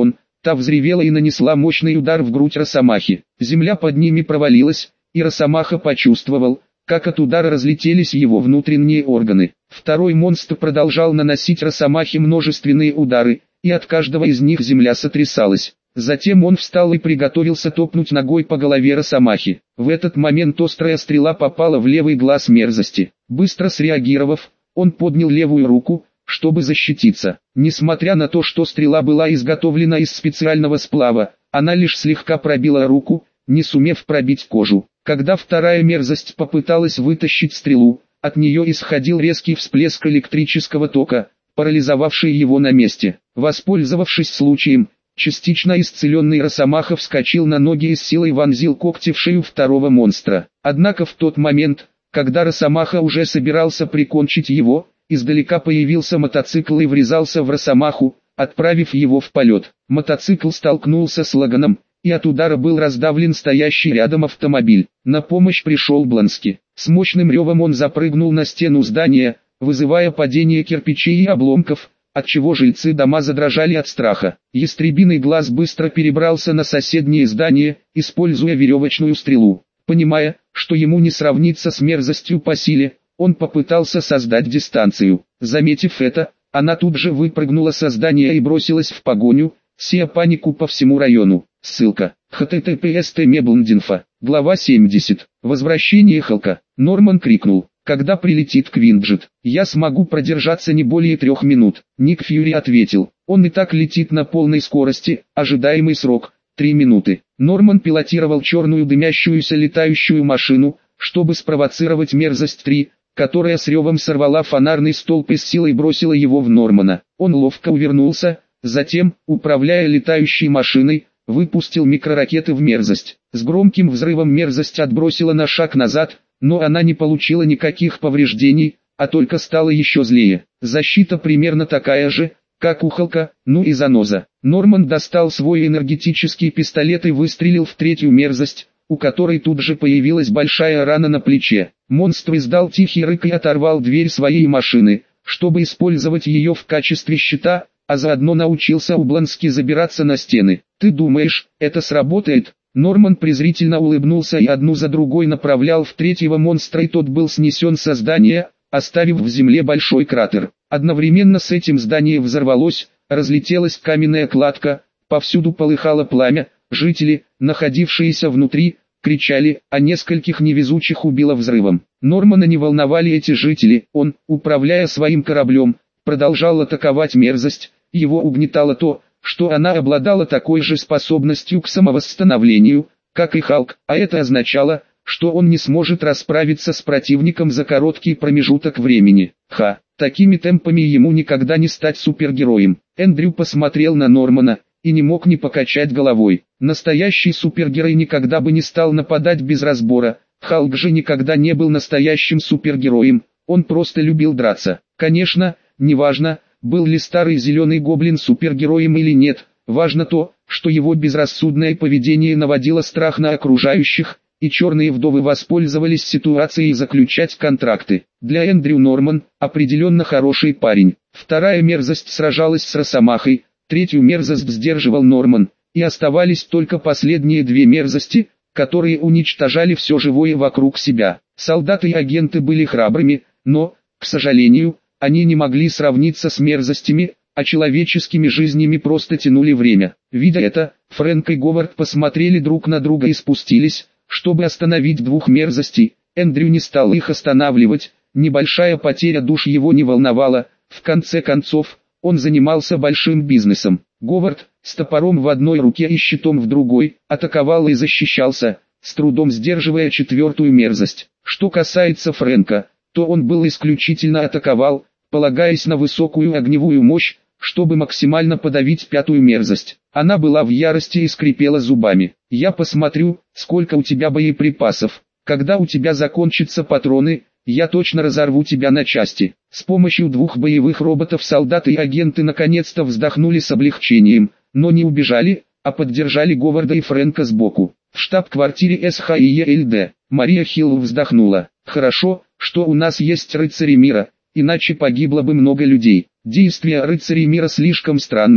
Speaker 1: Та взревела и нанесла мощный удар в грудь Росомахи. Земля под ними провалилась, и Росомаха почувствовал, как от удара разлетелись его внутренние органы. Второй монстр продолжал наносить Росомахе множественные удары, и от каждого из них земля сотрясалась. Затем он встал и приготовился топнуть ногой по голове Росомахи. В этот момент острая стрела попала в левый глаз мерзости. Быстро среагировав, он поднял левую руку, чтобы защититься. Несмотря на то, что стрела была изготовлена из специального сплава, она лишь слегка пробила руку, не сумев пробить кожу. Когда вторая мерзость попыталась вытащить стрелу, от нее исходил резкий всплеск электрического тока, парализовавший его на месте. Воспользовавшись случаем, частично исцеленный Росомаха вскочил на ноги и с силой вонзил когти в шею второго монстра. Однако в тот момент, когда Росомаха уже собирался прикончить его, издалека появился мотоцикл и врезался в Росомаху, отправив его в полет. Мотоцикл столкнулся с Лаганом, и от удара был раздавлен стоящий рядом автомобиль. На помощь пришел Блански. С мощным ревом он запрыгнул на стену здания, вызывая падение кирпичей и обломков, отчего жильцы дома задрожали от страха. Ястребиный глаз быстро перебрался на соседнее здание, используя веревочную стрелу. Понимая, что ему не сравнится с мерзостью по силе, он попытался создать дистанцию. Заметив это, она тут же выпрыгнула со здания и бросилась в погоню, сея панику по всему району. Ссылка. https://meblndinfo. Глава 70. Возвращение Халка. Норман крикнул: «Когда прилетит Квинджет, я смогу продержаться не более 3 минут». Ник Фьюри ответил: «Он и так летит на полной скорости, ожидаемый срок — 3 минуты». Норман пилотировал черную дымящуюся летающую машину, чтобы спровоцировать мерзость 3, которая с ревом сорвала фонарный столб и с силой бросила его в Нормана. Он ловко увернулся, затем, управляя летающей машиной, выпустил микроракеты в мерзость. С громким взрывом мерзость отбросила на шаг назад, но она не получила никаких повреждений, а только стала еще злее. Защита примерно такая же, как у Халка, ну и заноза. Норман достал свой энергетический пистолет и выстрелил в третью мерзость, у которой тут же появилась большая рана на плече. Монстр издал тихий рык и оторвал дверь своей машины, чтобы использовать ее в качестве щита, а заодно научился у Блански забираться на стены. «Ты думаешь, это сработает?» Норман презрительно улыбнулся и одну за другой направлял в третьего монстра, и тот был снесен со здания, оставив в земле большой кратер. Одновременно с этим здание взорвалось, разлетелась каменная кладка, повсюду полыхало пламя, жители, находившиеся внутри, кричали, а нескольких невезучих убило взрывом. Нормана не волновали эти жители, он, управляя своим кораблем, продолжал атаковать мерзость. Его угнетало то, что она обладала такой же способностью к самовосстановлению, как и Халк, а это означало, что он не сможет расправиться с противником за короткий промежуток времени. Такими темпами ему никогда не стать супергероем. Эндрю посмотрел на Нормана и не мог не покачать головой. Настоящий супергерой никогда бы не стал нападать без разбора. Халк же никогда не был настоящим супергероем, он просто любил драться. Конечно, неважно, был ли старый зеленый гоблин супергероем или нет, важно то, что его безрассудное поведение наводило страх на окружающих, и черные вдовы воспользовались ситуацией заключать контракты. Для Эндрю Норман определенно хороший парень. Вторая мерзость сражалась с Росомахой, третью мерзость сдерживал Норман, и оставались только последние две мерзости, которые уничтожали все живое вокруг себя. Солдаты и агенты были храбрыми, но, к сожалению, они не могли сравниться с мерзостями, а человеческими жизнями просто тянули время. Видя это, Фрэнк и Говард посмотрели друг на друга и спустились, чтобы остановить двух мерзостей. Эндрю не стал их останавливать, небольшая потеря душ его не волновала, в конце концов, он занимался большим бизнесом. Говард, с топором в одной руке и щитом в другой, атаковал и защищался, с трудом сдерживая четвертую мерзость. Что касается Фрэнка, то он был исключительно атаковал, полагаясь на высокую огневую мощь, чтобы максимально подавить пятую мерзость. Она была в ярости и скрипела зубами. «Я посмотрю, сколько у тебя боеприпасов. Когда у тебя закончатся патроны, я точно разорву тебя на части». С помощью двух боевых роботов солдаты и агенты наконец-то вздохнули с облегчением, но не убежали, а поддержали Говарда и Фрэнка сбоку. В штаб-квартире СХИЕЛД Мария Хилл вздохнула. «Хорошо, что у нас есть рыцари мира, иначе погибло бы много людей. Действия рыцарей мира слишком странные,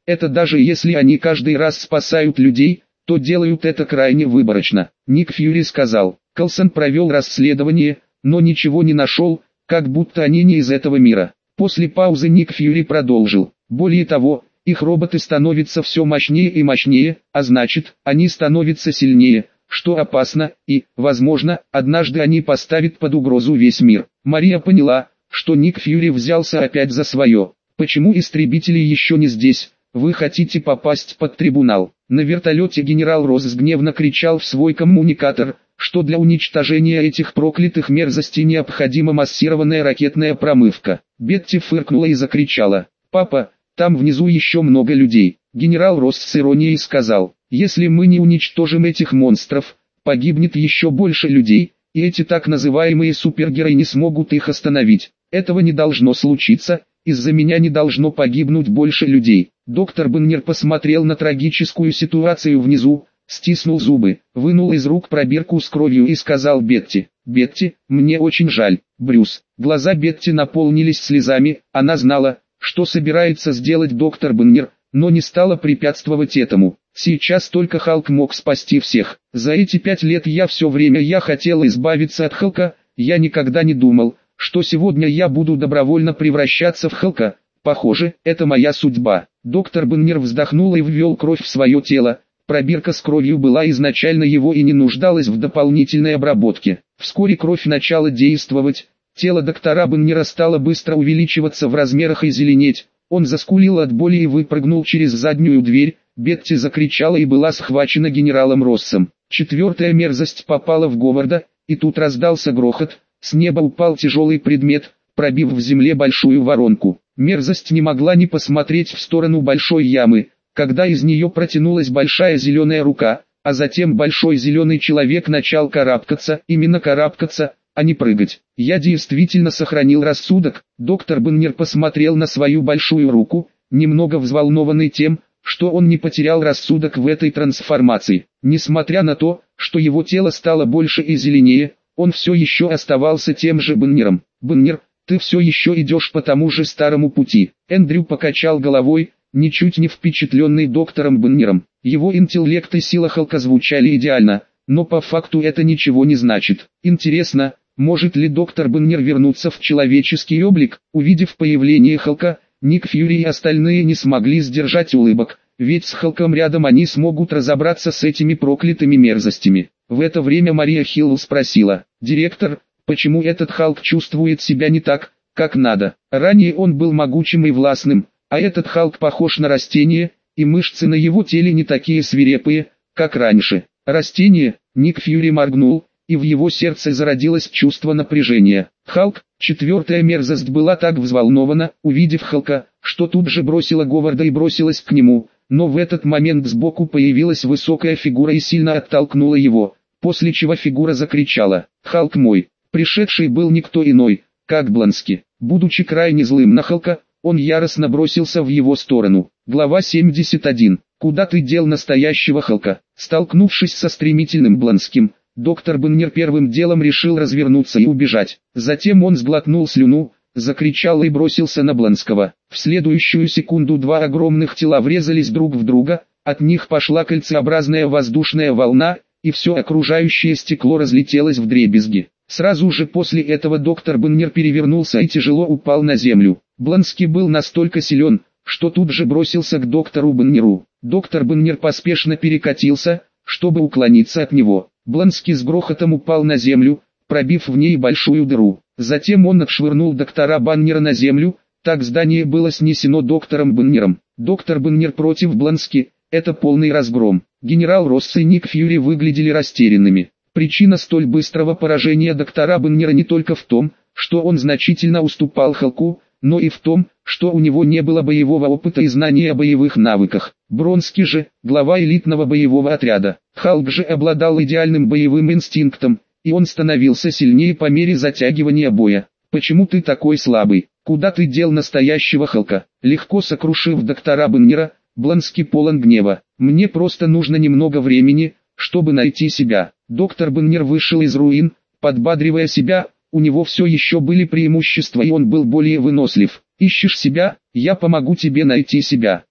Speaker 1: Это даже если они каждый раз спасают людей, то делают это крайне выборочно. Ник Фьюри сказал. Калсон провел расследование, но ничего не нашел, как будто они не из этого мира. После паузы Ник Фьюри продолжил. Более того, их роботы становятся все мощнее и мощнее, а значит, они становятся сильнее, что опасно, и, возможно, однажды они поставят под угрозу весь мир. Мария поняла, что Ник Фьюри взялся опять за свое. Почему истребители еще не здесь? Вы хотите попасть под трибунал? На вертолете генерал Росс гневно кричал в свой коммуникатор, что для уничтожения этих проклятых мерзостей необходима массированная ракетная промывка. Бетти фыркнула и закричала. «Папа, там внизу еще много людей». Генерал Росс с иронией сказал, «Если мы не уничтожим этих монстров, погибнет еще больше людей, и эти так называемые супергерои не смогут их остановить. Этого не должно случиться, из-за меня не должно погибнуть больше людей». Доктор Баннер посмотрел на трагическую ситуацию внизу, стиснул зубы, вынул из рук пробирку с кровью и сказал Бетти, «Бетти, мне очень жаль, Брюс». Глаза Бетти наполнились слезами, она знала, что собирается сделать доктор Баннер, но не стала препятствовать этому. Сейчас только Халк мог спасти всех. За эти 5 лет я хотел избавиться от Халка, я никогда не думал, что сегодня я буду добровольно превращаться в Халка. Похоже, это моя судьба. Доктор Баннер вздохнул и ввел кровь в свое тело. Пробирка с кровью была изначально его и не нуждалась в дополнительной обработке. Вскоре кровь начала действовать. Тело доктора Баннера стало быстро увеличиваться в размерах и зеленеть. Он заскулил от боли и выпрыгнул через заднюю дверь. Бетти закричала и была схвачена генералом Россом. 4-я мерзость попала в Говарда, и тут раздался грохот. С неба упал тяжелый предмет, пробив в земле большую воронку. Мерзость не могла не посмотреть в сторону большой ямы, когда из нее протянулась большая зеленая рука, а затем большой зеленый человек начал карабкаться, именно карабкаться, а не прыгать. Я действительно сохранил рассудок. Доктор Баннер посмотрел на свою большую руку, немного взволнованный тем, что он не потерял рассудок в этой трансформации. Несмотря на то, что его тело стало больше и зеленее, он все еще оставался тем же Баннером. «Баннер, ты все еще идешь по тому же старому пути». Эндрю покачал головой, ничуть не впечатленный доктором Баннером. Его интеллект и сила Халка звучали идеально, но по факту это ничего не значит. Интересно, может ли доктор Баннер вернуться в человеческий облик? Увидев появление Халка, Ник Фьюри и остальные не смогли сдержать улыбок, ведь с Халком рядом они смогут разобраться с этими проклятыми мерзостями. В это время Мария Хилл спросила, «Директор, почему этот Халк чувствует себя не так, как надо? Ранее он был могучим и властным, а этот Халк похож на растение, и мышцы на его теле не такие свирепые, как раньше». «Растение?» Ник Фьюри моргнул, и в его сердце зародилось чувство напряжения. Халк, 4-я мерзость, была так взволнована, увидев Халка, что тут же бросила Говарда и бросилась к нему, но в этот момент сбоку появилась высокая фигура и сильно оттолкнула его, после чего фигура закричала: «Халк мой!». Пришедший был никто иной, как Блонски. Будучи крайне злым на Халка, он яростно бросился в его сторону. Глава 71. «Куда ты дел настоящего Халка?» Столкнувшись со стремительным Блонским, доктор Баннер первым делом решил развернуться и убежать. Затем он сглотнул слюну, закричал и бросился на Блонского. В следующую секунду два огромных тела врезались друг в друга, от них пошла кольцеобразная воздушная волна, и все окружающее стекло разлетелось вдребезги. Сразу же после этого доктор Баннер перевернулся и тяжело упал на землю. Блонский был настолько силен, что тут же бросился к доктору Баннеру. Доктор Баннер поспешно перекатился, чтобы уклониться от него. Блонский с грохотом упал на землю, пробив в ней большую дыру. Затем он отшвырнул доктора Баннера на землю, так здание было снесено доктором Баннером. Доктор Баннер против Блонски – это полный разгром. Генерал Росс и Ник Фьюри выглядели растерянными. Причина столь быстрого поражения доктора Баннера не только в том, что он значительно уступал Халку, но и в том, что у него не было боевого опыта и знаний о боевых навыках. Бронски же, глава элитного боевого отряда. Халк же обладал идеальным боевым инстинктом, и он становился сильнее по мере затягивания боя. «Почему ты такой слабый? Куда ты дел настоящего Халка?» Легко сокрушив доктора Баннера, Блонски полон гнева. «Мне просто нужно немного времени, чтобы найти себя». Доктор Баннер вышел из руин, подбадривая себя. У него все еще были преимущества и он был более вынослив. «Ищешь себя? Я помогу тебе найти себя».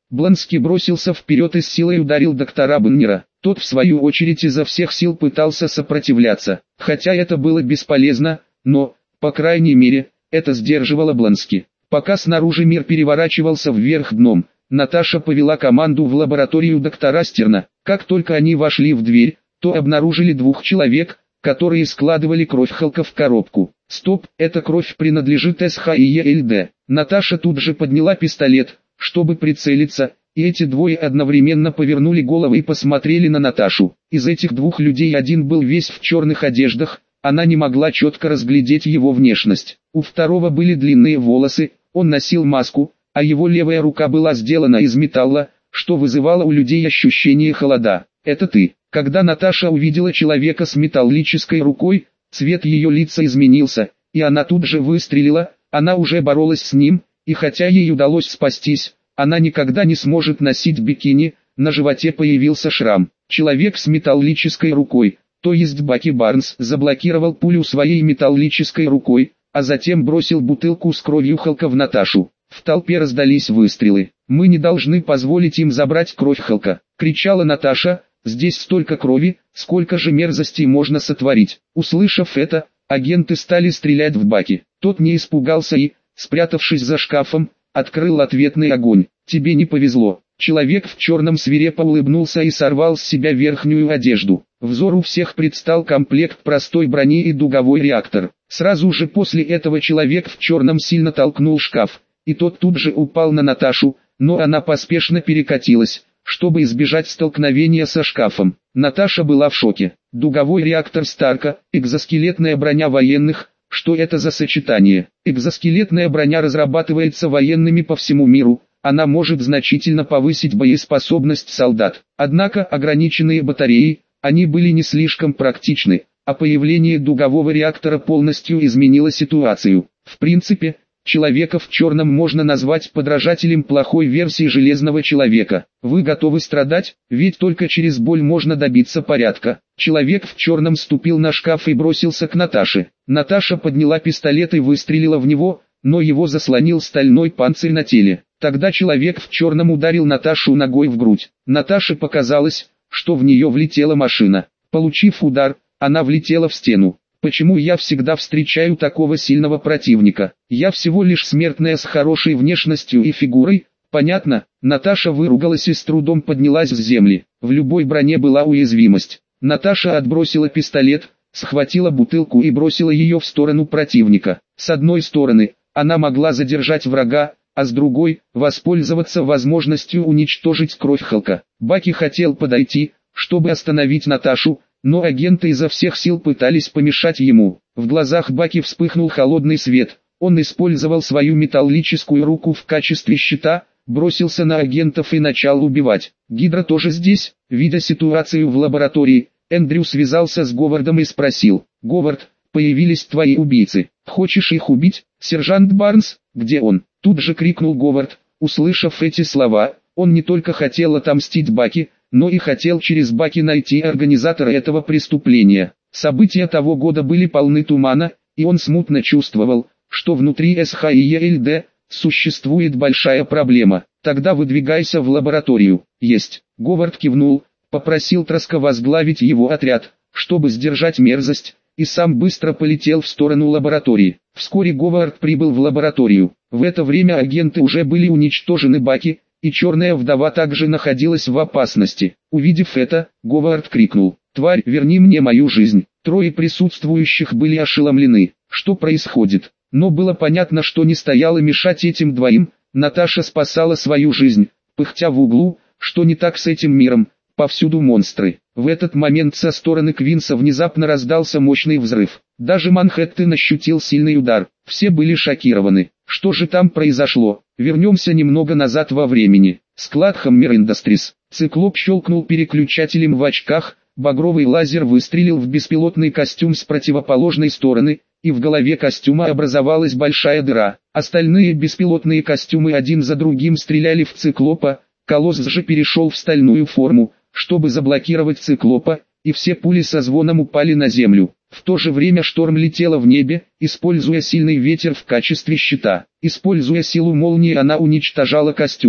Speaker 1: Блонский бросился вперед и с силой ударил доктора Баннера. Тот в свою очередь изо всех сил пытался сопротивляться, хотя это было бесполезно, но, по крайней мере, это сдерживало Блонски. Пока снаружи мир переворачивался вверх дном, Наташа повела команду в лабораторию доктора Стерна. Как только они вошли в дверь, то обнаружили двух человек, которые складывали кровь Халка в коробку. Стоп, эта кровь принадлежит СХИЕЛД. Наташа тут же подняла пистолет, чтобы прицелиться, и эти двое одновременно повернули головы и посмотрели на Наташу. Из этих двух людей один был весь в черных одеждах, она не могла четко разглядеть его внешность. У второго были длинные волосы, он носил маску, а его левая рука была сделана из металла, что вызывало у людей ощущение холода. «Это ты». Когда Наташа увидела человека с металлической рукой, цвет ее лица изменился, и она тут же выстрелила. Она уже боролась с ним, и хотя ей удалось спастись, она никогда не сможет носить бикини. На животе появился шрам. Человек с металлической рукой, то есть Баки Барнс, заблокировал пулю своей металлической рукой, а затем бросил бутылку с кровью Халка в Наташу. В толпе раздались выстрелы. «Мы не должны позволить им забрать кровь Халка», — кричала Наташа. «Здесь столько крови, сколько же мерзостей можно сотворить». Услышав это, агенты стали стрелять в Баки. Тот не испугался и, спрятавшись за шкафом, открыл ответный огонь. «Тебе не повезло». Человек в черном свирепо улыбнулся и сорвал с себя верхнюю одежду. Взору всех предстал комплект простой брони и дуговой реактор. Сразу же после этого человек в черном сильно толкнул шкаф, и тот тут же упал на Наташу, но она поспешно перекатилась, чтобы избежать столкновения со шкафом. Наташа была в шоке. Дуговой реактор Старка, экзоскелетная броня военных. Что это за сочетание? Экзоскелетная броня разрабатывается военными по всему миру. Она может значительно повысить боеспособность солдат. Однако ограниченные батареи, они были не слишком практичны, а появление дугового реактора полностью изменило ситуацию. В принципе, человека в черном можно назвать подражателем плохой версии Железного Человека. Вы готовы страдать? Ведь только через боль можно добиться порядка. Человек в черном ступил на шкаф и бросился к Наташе. Наташа подняла пистолет и выстрелила в него, но его заслонил стальной панцирь на теле. Тогда человек в черном ударил Наташу ногой в грудь. Наташе показалось, что в нее влетела машина. Получив удар, она влетела в стену. Почему я всегда встречаю такого сильного противника? Я всего лишь смертная с хорошей внешностью и фигурой. Понятно? Наташа выругалась и с трудом поднялась с земли. В любой броне была уязвимость. Наташа отбросила пистолет, схватила бутылку и бросила ее в сторону противника. С одной стороны, она могла задержать врага, а с другой – воспользоваться возможностью уничтожить кровь Халка. Баки хотел подойти, чтобы остановить Наташу, но агенты изо всех сил пытались помешать ему. В глазах Баки вспыхнул холодный свет. Он использовал свою металлическую руку в качестве щита, бросился на агентов и начал убивать. Гидра тоже здесь. Видя ситуацию в лаборатории, Эндрю связался с Говардом и спросил: «Говард, появились твои убийцы. Хочешь их убить?» «Сержант Барнс, где он?» Тут же крикнул Говард. Услышав эти слова, он не только хотел отомстить Баки, но и хотел через Баки найти организатора этого преступления. События того года были полны тумана, и он смутно чувствовал, что внутри СХИЕЛД существует большая проблема. «Тогда выдвигайся в лабораторию». «Есть». Говард кивнул, попросил Траска возглавить его отряд, чтобы сдержать мерзость, и сам быстро полетел в сторону лаборатории. Вскоре Говард прибыл в лабораторию. В это время агенты уже были уничтожены Баки, и Черная Вдова также находилась в опасности. Увидев это, Говард крикнул: «Тварь, верни мне мою жизнь!» Трое присутствующих были ошеломлены. Что происходит? Но было понятно, что не стояло мешать этим двоим. Наташа спасала свою жизнь, пыхтя в углу. Что не так с этим миром? Повсюду монстры. В этот момент со стороны Квинса внезапно раздался мощный взрыв. Даже Манхэттен ощутил сильный удар. Все были шокированы. Что же там произошло? Вернемся немного назад во времени. Склад Hammer Industries. Циклоп щелкнул переключателем в очках, багровый лазер выстрелил в беспилотный костюм с противоположной стороны, и в голове костюма образовалась большая дыра. Остальные беспилотные костюмы один за другим стреляли в Циклопа. Колосс же перешел в стальную форму, чтобы заблокировать Циклопа, и все пули со звоном упали на землю. В то же время Шторм летела в небе, используя сильный ветер в качестве щита. Используя силу молнии, она уничтожала костюмы.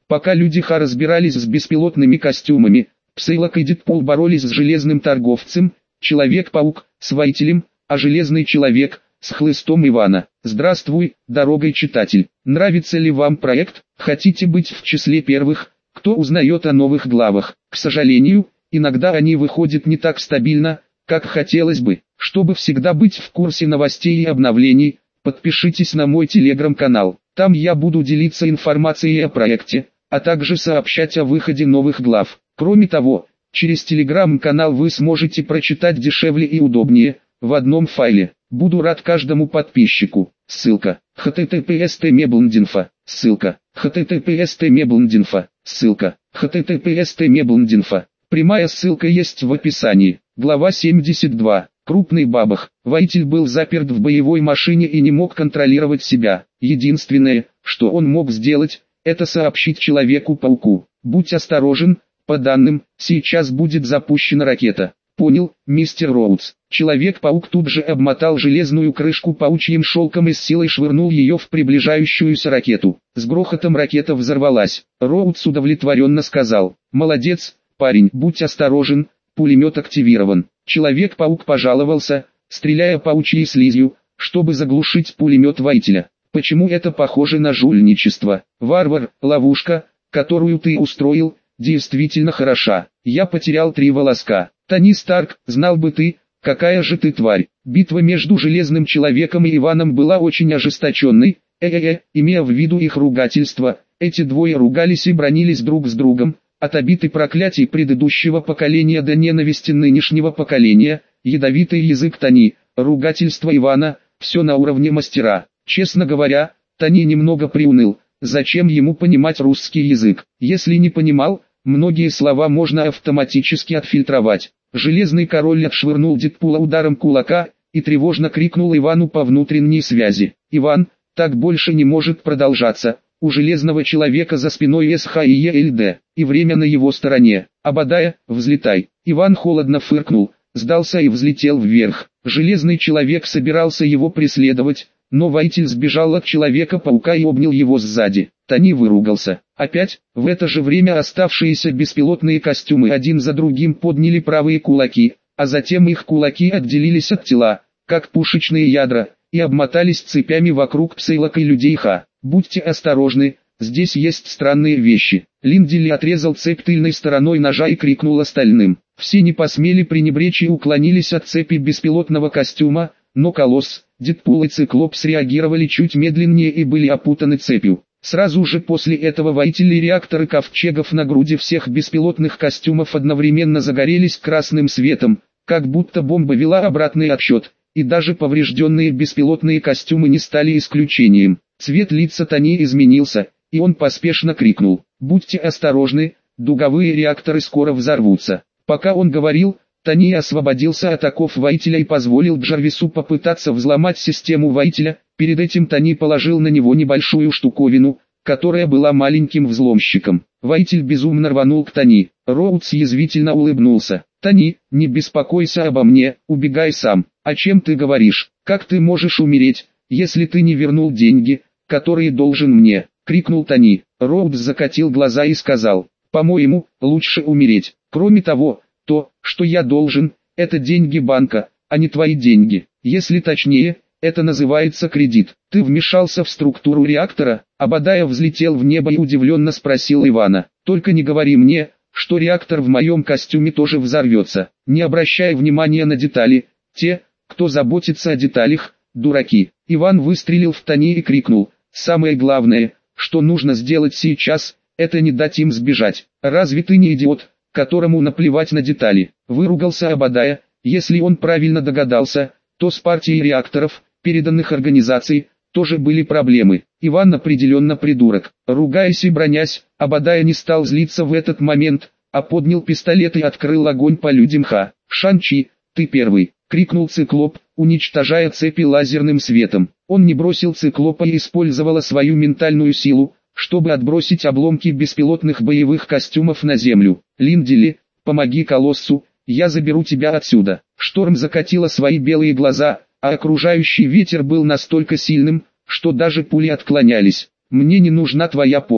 Speaker 1: Пока люди Ха разбирались с беспилотными костюмами, Псейлок и Дедпул боролись с Железным торговцем, Человек-паук с Воителем, а Железный Человек с Хлыстом Ивана. Здравствуй, дорогой читатель. Нравится ли вам проект? Хотите быть в числе первых, кто узнает о новых главах? К сожалению, иногда они выходят не так стабильно, как хотелось бы. Чтобы всегда быть в курсе новостей и обновлений, подпишитесь на мой телеграм-канал. Там я буду делиться информацией о проекте, а также сообщать о выходе новых глав. Кроме того, через телеграм-канал вы сможете прочитать дешевле и удобнее, в одном файле. Буду рад каждому подписчику. Ссылка https://meblndinfo. Ссылка https://meblndinfo. Ссылка https://meblndinfo. Прямая ссылка есть в описании. Глава 72. Крупный бабах. Воитель был заперт в боевой машине и не мог контролировать себя. Единственное, что он мог сделать, это сообщить Человеку-пауку: «Будь осторожен, по данным, сейчас будет запущена ракета». «Понял, мистер Роудс». Человек-паук тут же обмотал железную крышку паучьим шелком и с силой швырнул ее в приближающуюся ракету. С грохотом ракета взорвалась. Роудс удовлетворенно сказал: «Молодец, парень, будь осторожен, пулемет активирован». Человек-паук пожаловался, стреляя паучьей слизью, чтобы заглушить пулемет Воителя. «Почему это похоже на жульничество? Варвар, ловушка, которую ты устроил, действительно хороша. Я потерял 3 волоска. Тони Старк, знал бы ты, какая же ты тварь». Битва между Железным Человеком и Иваном была очень ожесточенной. Имея в виду их ругательство, эти двое ругались и бронились друг с другом, от обид и проклятий предыдущего поколения до ненависти нынешнего поколения. Ядовитый язык Тони, ругательство Ивана, все на уровне мастера. Честно говоря, Тони немного приуныл. Зачем ему понимать русский язык? Если не понимал, многие слова можно автоматически отфильтровать. Железный король отшвырнул Дедпула ударом кулака и тревожно крикнул Ивану по внутренней связи: «Иван, так больше не может продолжаться. У Железного Человека за спиной СХ и ЕЛД, и время на его стороне. Обадая, взлетай». Иван холодно фыркнул, сдался и взлетел вверх. Железный Человек собирался его преследовать, но Воитель сбежал от Человека-паука и обнял его сзади. Тони выругался. Опять, в это же время оставшиеся беспилотные костюмы один за другим подняли правые кулаки, а затем их кулаки отделились от тела, как пушечные ядра, и обмотались цепями вокруг Псейлока и людей Ха. «Будьте осторожны, здесь есть странные вещи». Линдили отрезал цепь тыльной стороной ножа и крикнул остальным. Все не посмели пренебречь и уклонились от цепи беспилотного костюма, но Колосс, Дедпул и Циклоп среагировали чуть медленнее и были опутаны цепью. Сразу же после этого Воитель и реакторы ковчегов на груди всех беспилотных костюмов одновременно загорелись красным светом, как будто бомба вела обратный отсчет, и даже поврежденные беспилотные костюмы не стали исключением. Цвет лица Тони изменился, и он поспешно крикнул: «Будьте осторожны, дуговые реакторы скоро взорвутся». Пока он говорил, Тони освободился от оков Воителя и позволил Джарвису попытаться взломать систему Воителя. Перед этим Тони положил на него небольшую штуковину, которая была маленьким взломщиком. Воитель безумно рванул к Тони. Роудс язвительно улыбнулся. «Тони, не беспокойся обо мне, убегай сам». «О чем ты говоришь? Как ты можешь умереть, если ты не вернул деньги, которые должен мне?» — крикнул Тони. Роудс закатил глаза и сказал: «По-моему, лучше умереть. Кроме того, то, что я должен, это деньги банка, а не твои деньги. Если точнее, это называется кредит». «Ты вмешался в структуру реактора?» Обадая взлетел в небо и удивленно спросил Ивана. «Только не говори мне, что реактор в моем костюме тоже взорвется. Не обращай внимания на детали. Те, кто заботится о деталях, дураки». Иван выстрелил в Тони и крикнул: «Самое главное, что нужно сделать сейчас, это не дать им сбежать. Разве ты не идиот, которому наплевать на детали?» Выругался Обадая. Если он правильно догадался, то с партией реакторов, переданных организацией, тоже были проблемы. Иван определенно придурок. Ругаясь и бронясь, Обадая не стал злиться в этот момент, а поднял пистолет и открыл огонь по людям Ха. «Шан-Чи, ты первый!» — крикнул Циклоп, уничтожая цепи лазерным светом. Он не бросил Циклопа и использовал свою ментальную силу, чтобы отбросить обломки беспилотных боевых костюмов на землю. «Линдили, помоги Колоссу, я заберу тебя отсюда». Шторм закатила свои белые глаза, а окружающий ветер был настолько сильным, что даже пули отклонялись. «Мне не нужна твоя помощь.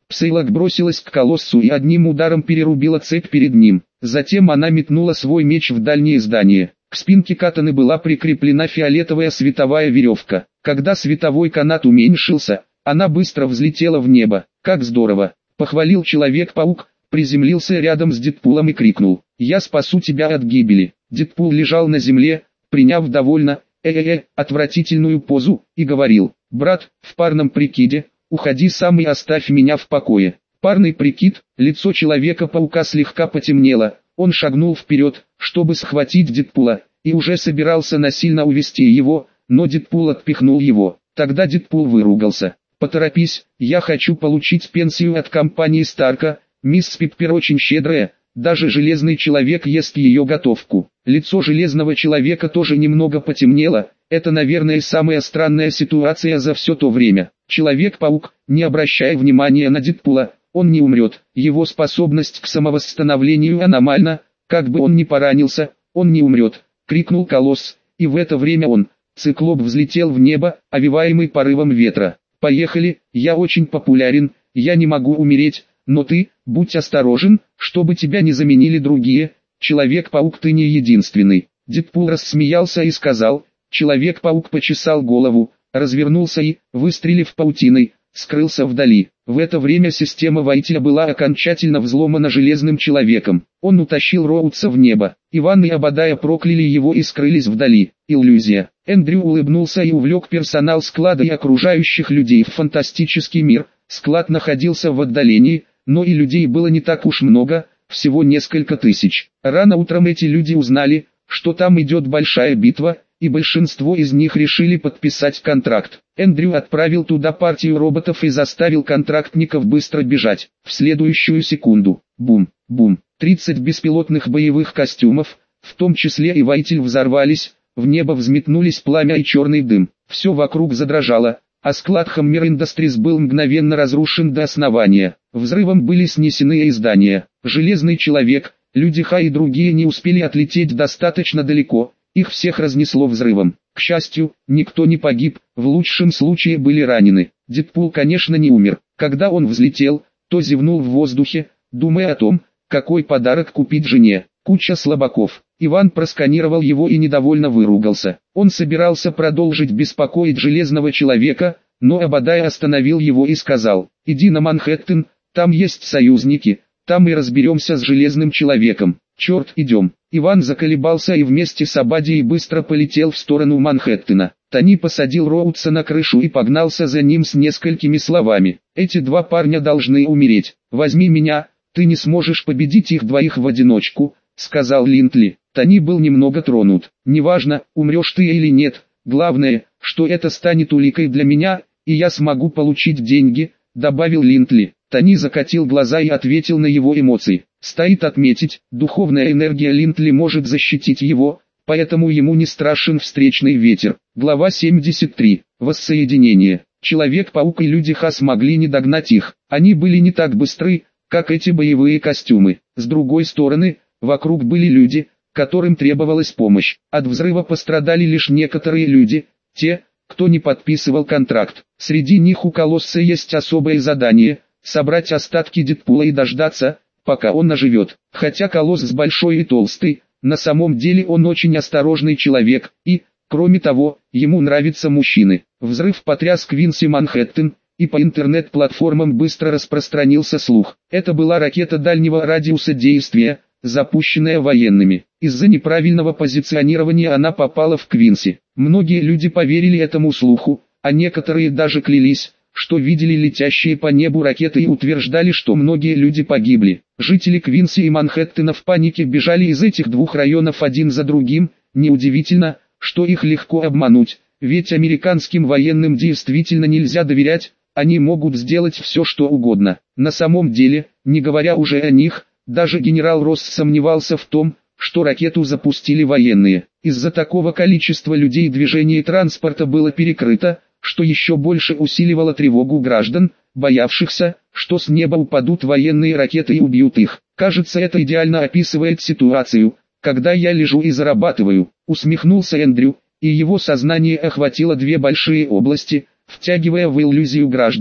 Speaker 1: Псейлок бросилась к колоссу и одним ударом перерубила цепь перед ним. Затем она метнула свой меч в дальнее здание. К спинке катаны была прикреплена фиолетовая световая веревка. Когда световой канат уменьшился, она быстро взлетела в небо. «Как здорово!» — похвалил Человек-паук, приземлился рядом с Дэдпулом и крикнул: «Я спасу тебя от гибели». Дэдпул лежал на земле, приняв довольно отвратительную позу, и говорил: «Брат, в парном прикиде, уходи сам и оставь меня в покое». Парный прикид, лицо Человека-паука слегка потемнело, он шагнул вперед, чтобы схватить Дэдпула, и уже собирался насильно увести его, но Дэдпул отпихнул его. Тогда Дэдпул выругался: «Поторопись, я хочу получить пенсию от компании Старка, мисс Пеппер очень щедрая, даже Железный Человек ест ее готовку». Лицо Железного Человека тоже немного потемнело, это, наверное, самая странная ситуация за все то время. Человек-паук, не обращая внимания на Дэдпула, он не умрет, его способность к самовосстановлению аномальна, как бы он ни поранился, он не умрет, крикнул Колосс, и в это время он, Циклоп, взлетел в небо, овиваемый порывом ветра. «Поехали, я очень популярен, я не могу умереть, но ты, будь осторожен, чтобы тебя не заменили другие, Человек-паук, ты не единственный». Дэдпул рассмеялся и сказал. Человек-паук почесал голову, развернулся и, выстрелив паутиной, скрылся вдали. В это время система воителя была окончательно взломана Железным Человеком. Он утащил Роудса в небо. Иван и Обадая прокляли его и скрылись вдали. Иллюзия. Эндрю улыбнулся и увлек персонал склада и окружающих людей в фантастический мир. Склад находился в отдалении, но и людей было не так уж много, всего несколько тысяч. Рано утром эти люди узнали, что там идет большая битва, и большинство из них решили подписать контракт. Эндрю отправил туда партию роботов и заставил контрактников быстро бежать. В следующую секунду, бум, бум, 30 беспилотных боевых костюмов, в том числе и воитель, взорвались, в небо взметнулись пламя и черный дым. Все вокруг задрожало, а склад Hammer Industries был мгновенно разрушен до основания. Взрывом были снесены и здания. Железный Человек, Люди Ха и другие не успели отлететь достаточно далеко, их всех разнесло взрывом. К счастью, никто не погиб, в лучшем случае были ранены. Дэдпул, конечно, не умер. Когда он взлетел, то зевнул в воздухе, думая о том, какой подарок купить жене. Куча слабаков. Иван просканировал его и недовольно выругался. Он собирался продолжить беспокоить Железного Человека, но Обадай остановил его и сказал: «Иди на Манхэттен, там есть союзники, там и разберемся с Железным Человеком». «Черт, идем». Иван заколебался и вместе с Обадией быстро полетел в сторону Манхэттена. Тони посадил Роудса на крышу и погнался за ним с несколькими словами: «Эти два парня должны умереть. Возьми меня, ты не сможешь победить их двоих в одиночку», — сказал Линдли. Тони был немного тронут. «Неважно, умрешь ты или нет, главное, что это станет уликой для меня, и я смогу получить деньги», — добавил Линдли. Тони закатил глаза и ответил на его эмоции. Стоит отметить, духовная энергия Линдли может защитить его, поэтому ему не страшен встречный ветер. Глава 73. Воссоединение. Человек-паук и Люди Ха смогли не догнать их. Они были не так быстры, как эти боевые костюмы. С другой стороны, вокруг были люди, которым требовалась помощь. От взрыва пострадали лишь некоторые люди, те, кто не подписывал контракт. Среди них у Колосса есть особое задание — собрать остатки Дэдпула и дождаться, пока он оживет. Хотя Колосс большой и толстый, на самом деле он очень осторожный человек, и, кроме того, ему нравятся мужчины. Взрыв потряс Квинси Манхэттен, и по интернет-платформам быстро распространился слух. Это была ракета дальнего радиуса действия, запущенная военными. Из-за неправильного позиционирования она попала в Квинси. Многие люди поверили этому слуху, а некоторые даже клялись, что видели летящие по небу ракеты, и утверждали, что многие люди погибли. Жители Квинси и Манхэттена в панике бежали из этих двух районов один за другим. Неудивительно, что их легко обмануть, ведь американским военным действительно нельзя доверять, они могут сделать все, что угодно. На самом деле, не говоря уже о них, даже генерал Росс сомневался в том, что ракету запустили военные. Из-за такого количества людей движение транспорта было перекрыто, что еще больше усиливало тревогу граждан, боявшихся, что с неба упадут военные ракеты и убьют их. «Кажется, это идеально описывает ситуацию, когда я лежу и зарабатываю», — усмехнулся Эндрю, и его сознание охватило две большие области, втягивая в иллюзию граждан.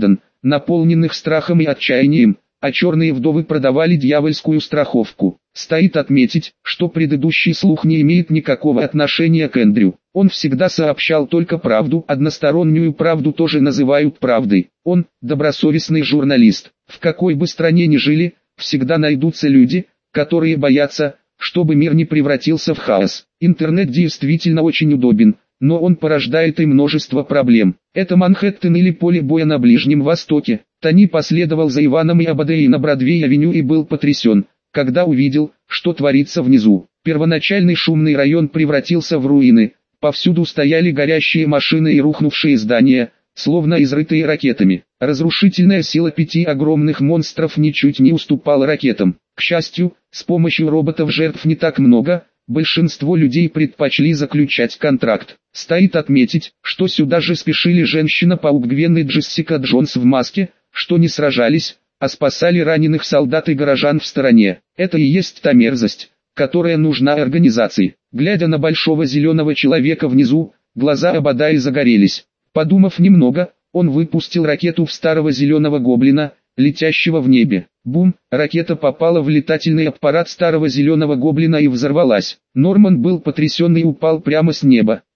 Speaker 1: наполненных страхом и отчаянием, а черные вдовы продавали дьявольскую страховку. Стоит отметить, что предыдущий слух не имеет никакого отношения к Эндрю. Он всегда сообщал только правду, одностороннюю правду тоже называют правдой. Он – добросовестный журналист. В какой бы стране ни жили, всегда найдутся люди, которые боятся, чтобы мир не превратился в хаос. Интернет действительно очень удобен, но он порождает и множество проблем. Это Манхэттен или поле боя на Ближнем Востоке. Тони последовал за Иваном и Абадеей на Бродвей-авеню и был потрясен, когда увидел, что творится внизу. Первоначальный шумный район превратился в руины, повсюду стояли горящие машины и рухнувшие здания, словно изрытые ракетами. Разрушительная сила 5 огромных монстров ничуть не уступала ракетам. К счастью, с помощью роботов жертв не так много, большинство людей предпочли заключать контракт. Стоит отметить, что сюда же спешили женщина-паук Гвен и Джессика Джонс в маске, что не сражались, а спасали раненых солдат и горожан в стороне. Это и есть та мерзость, которая нужна организации. Глядя на большого зеленого человека внизу, глаза Абадаи загорелись. Подумав немного, он выпустил ракету в старого зеленого гоблина, летящего в небе. Бум! Ракета попала в летательный аппарат старого зеленого гоблина и взорвалась. Норман был потрясен и упал прямо с неба.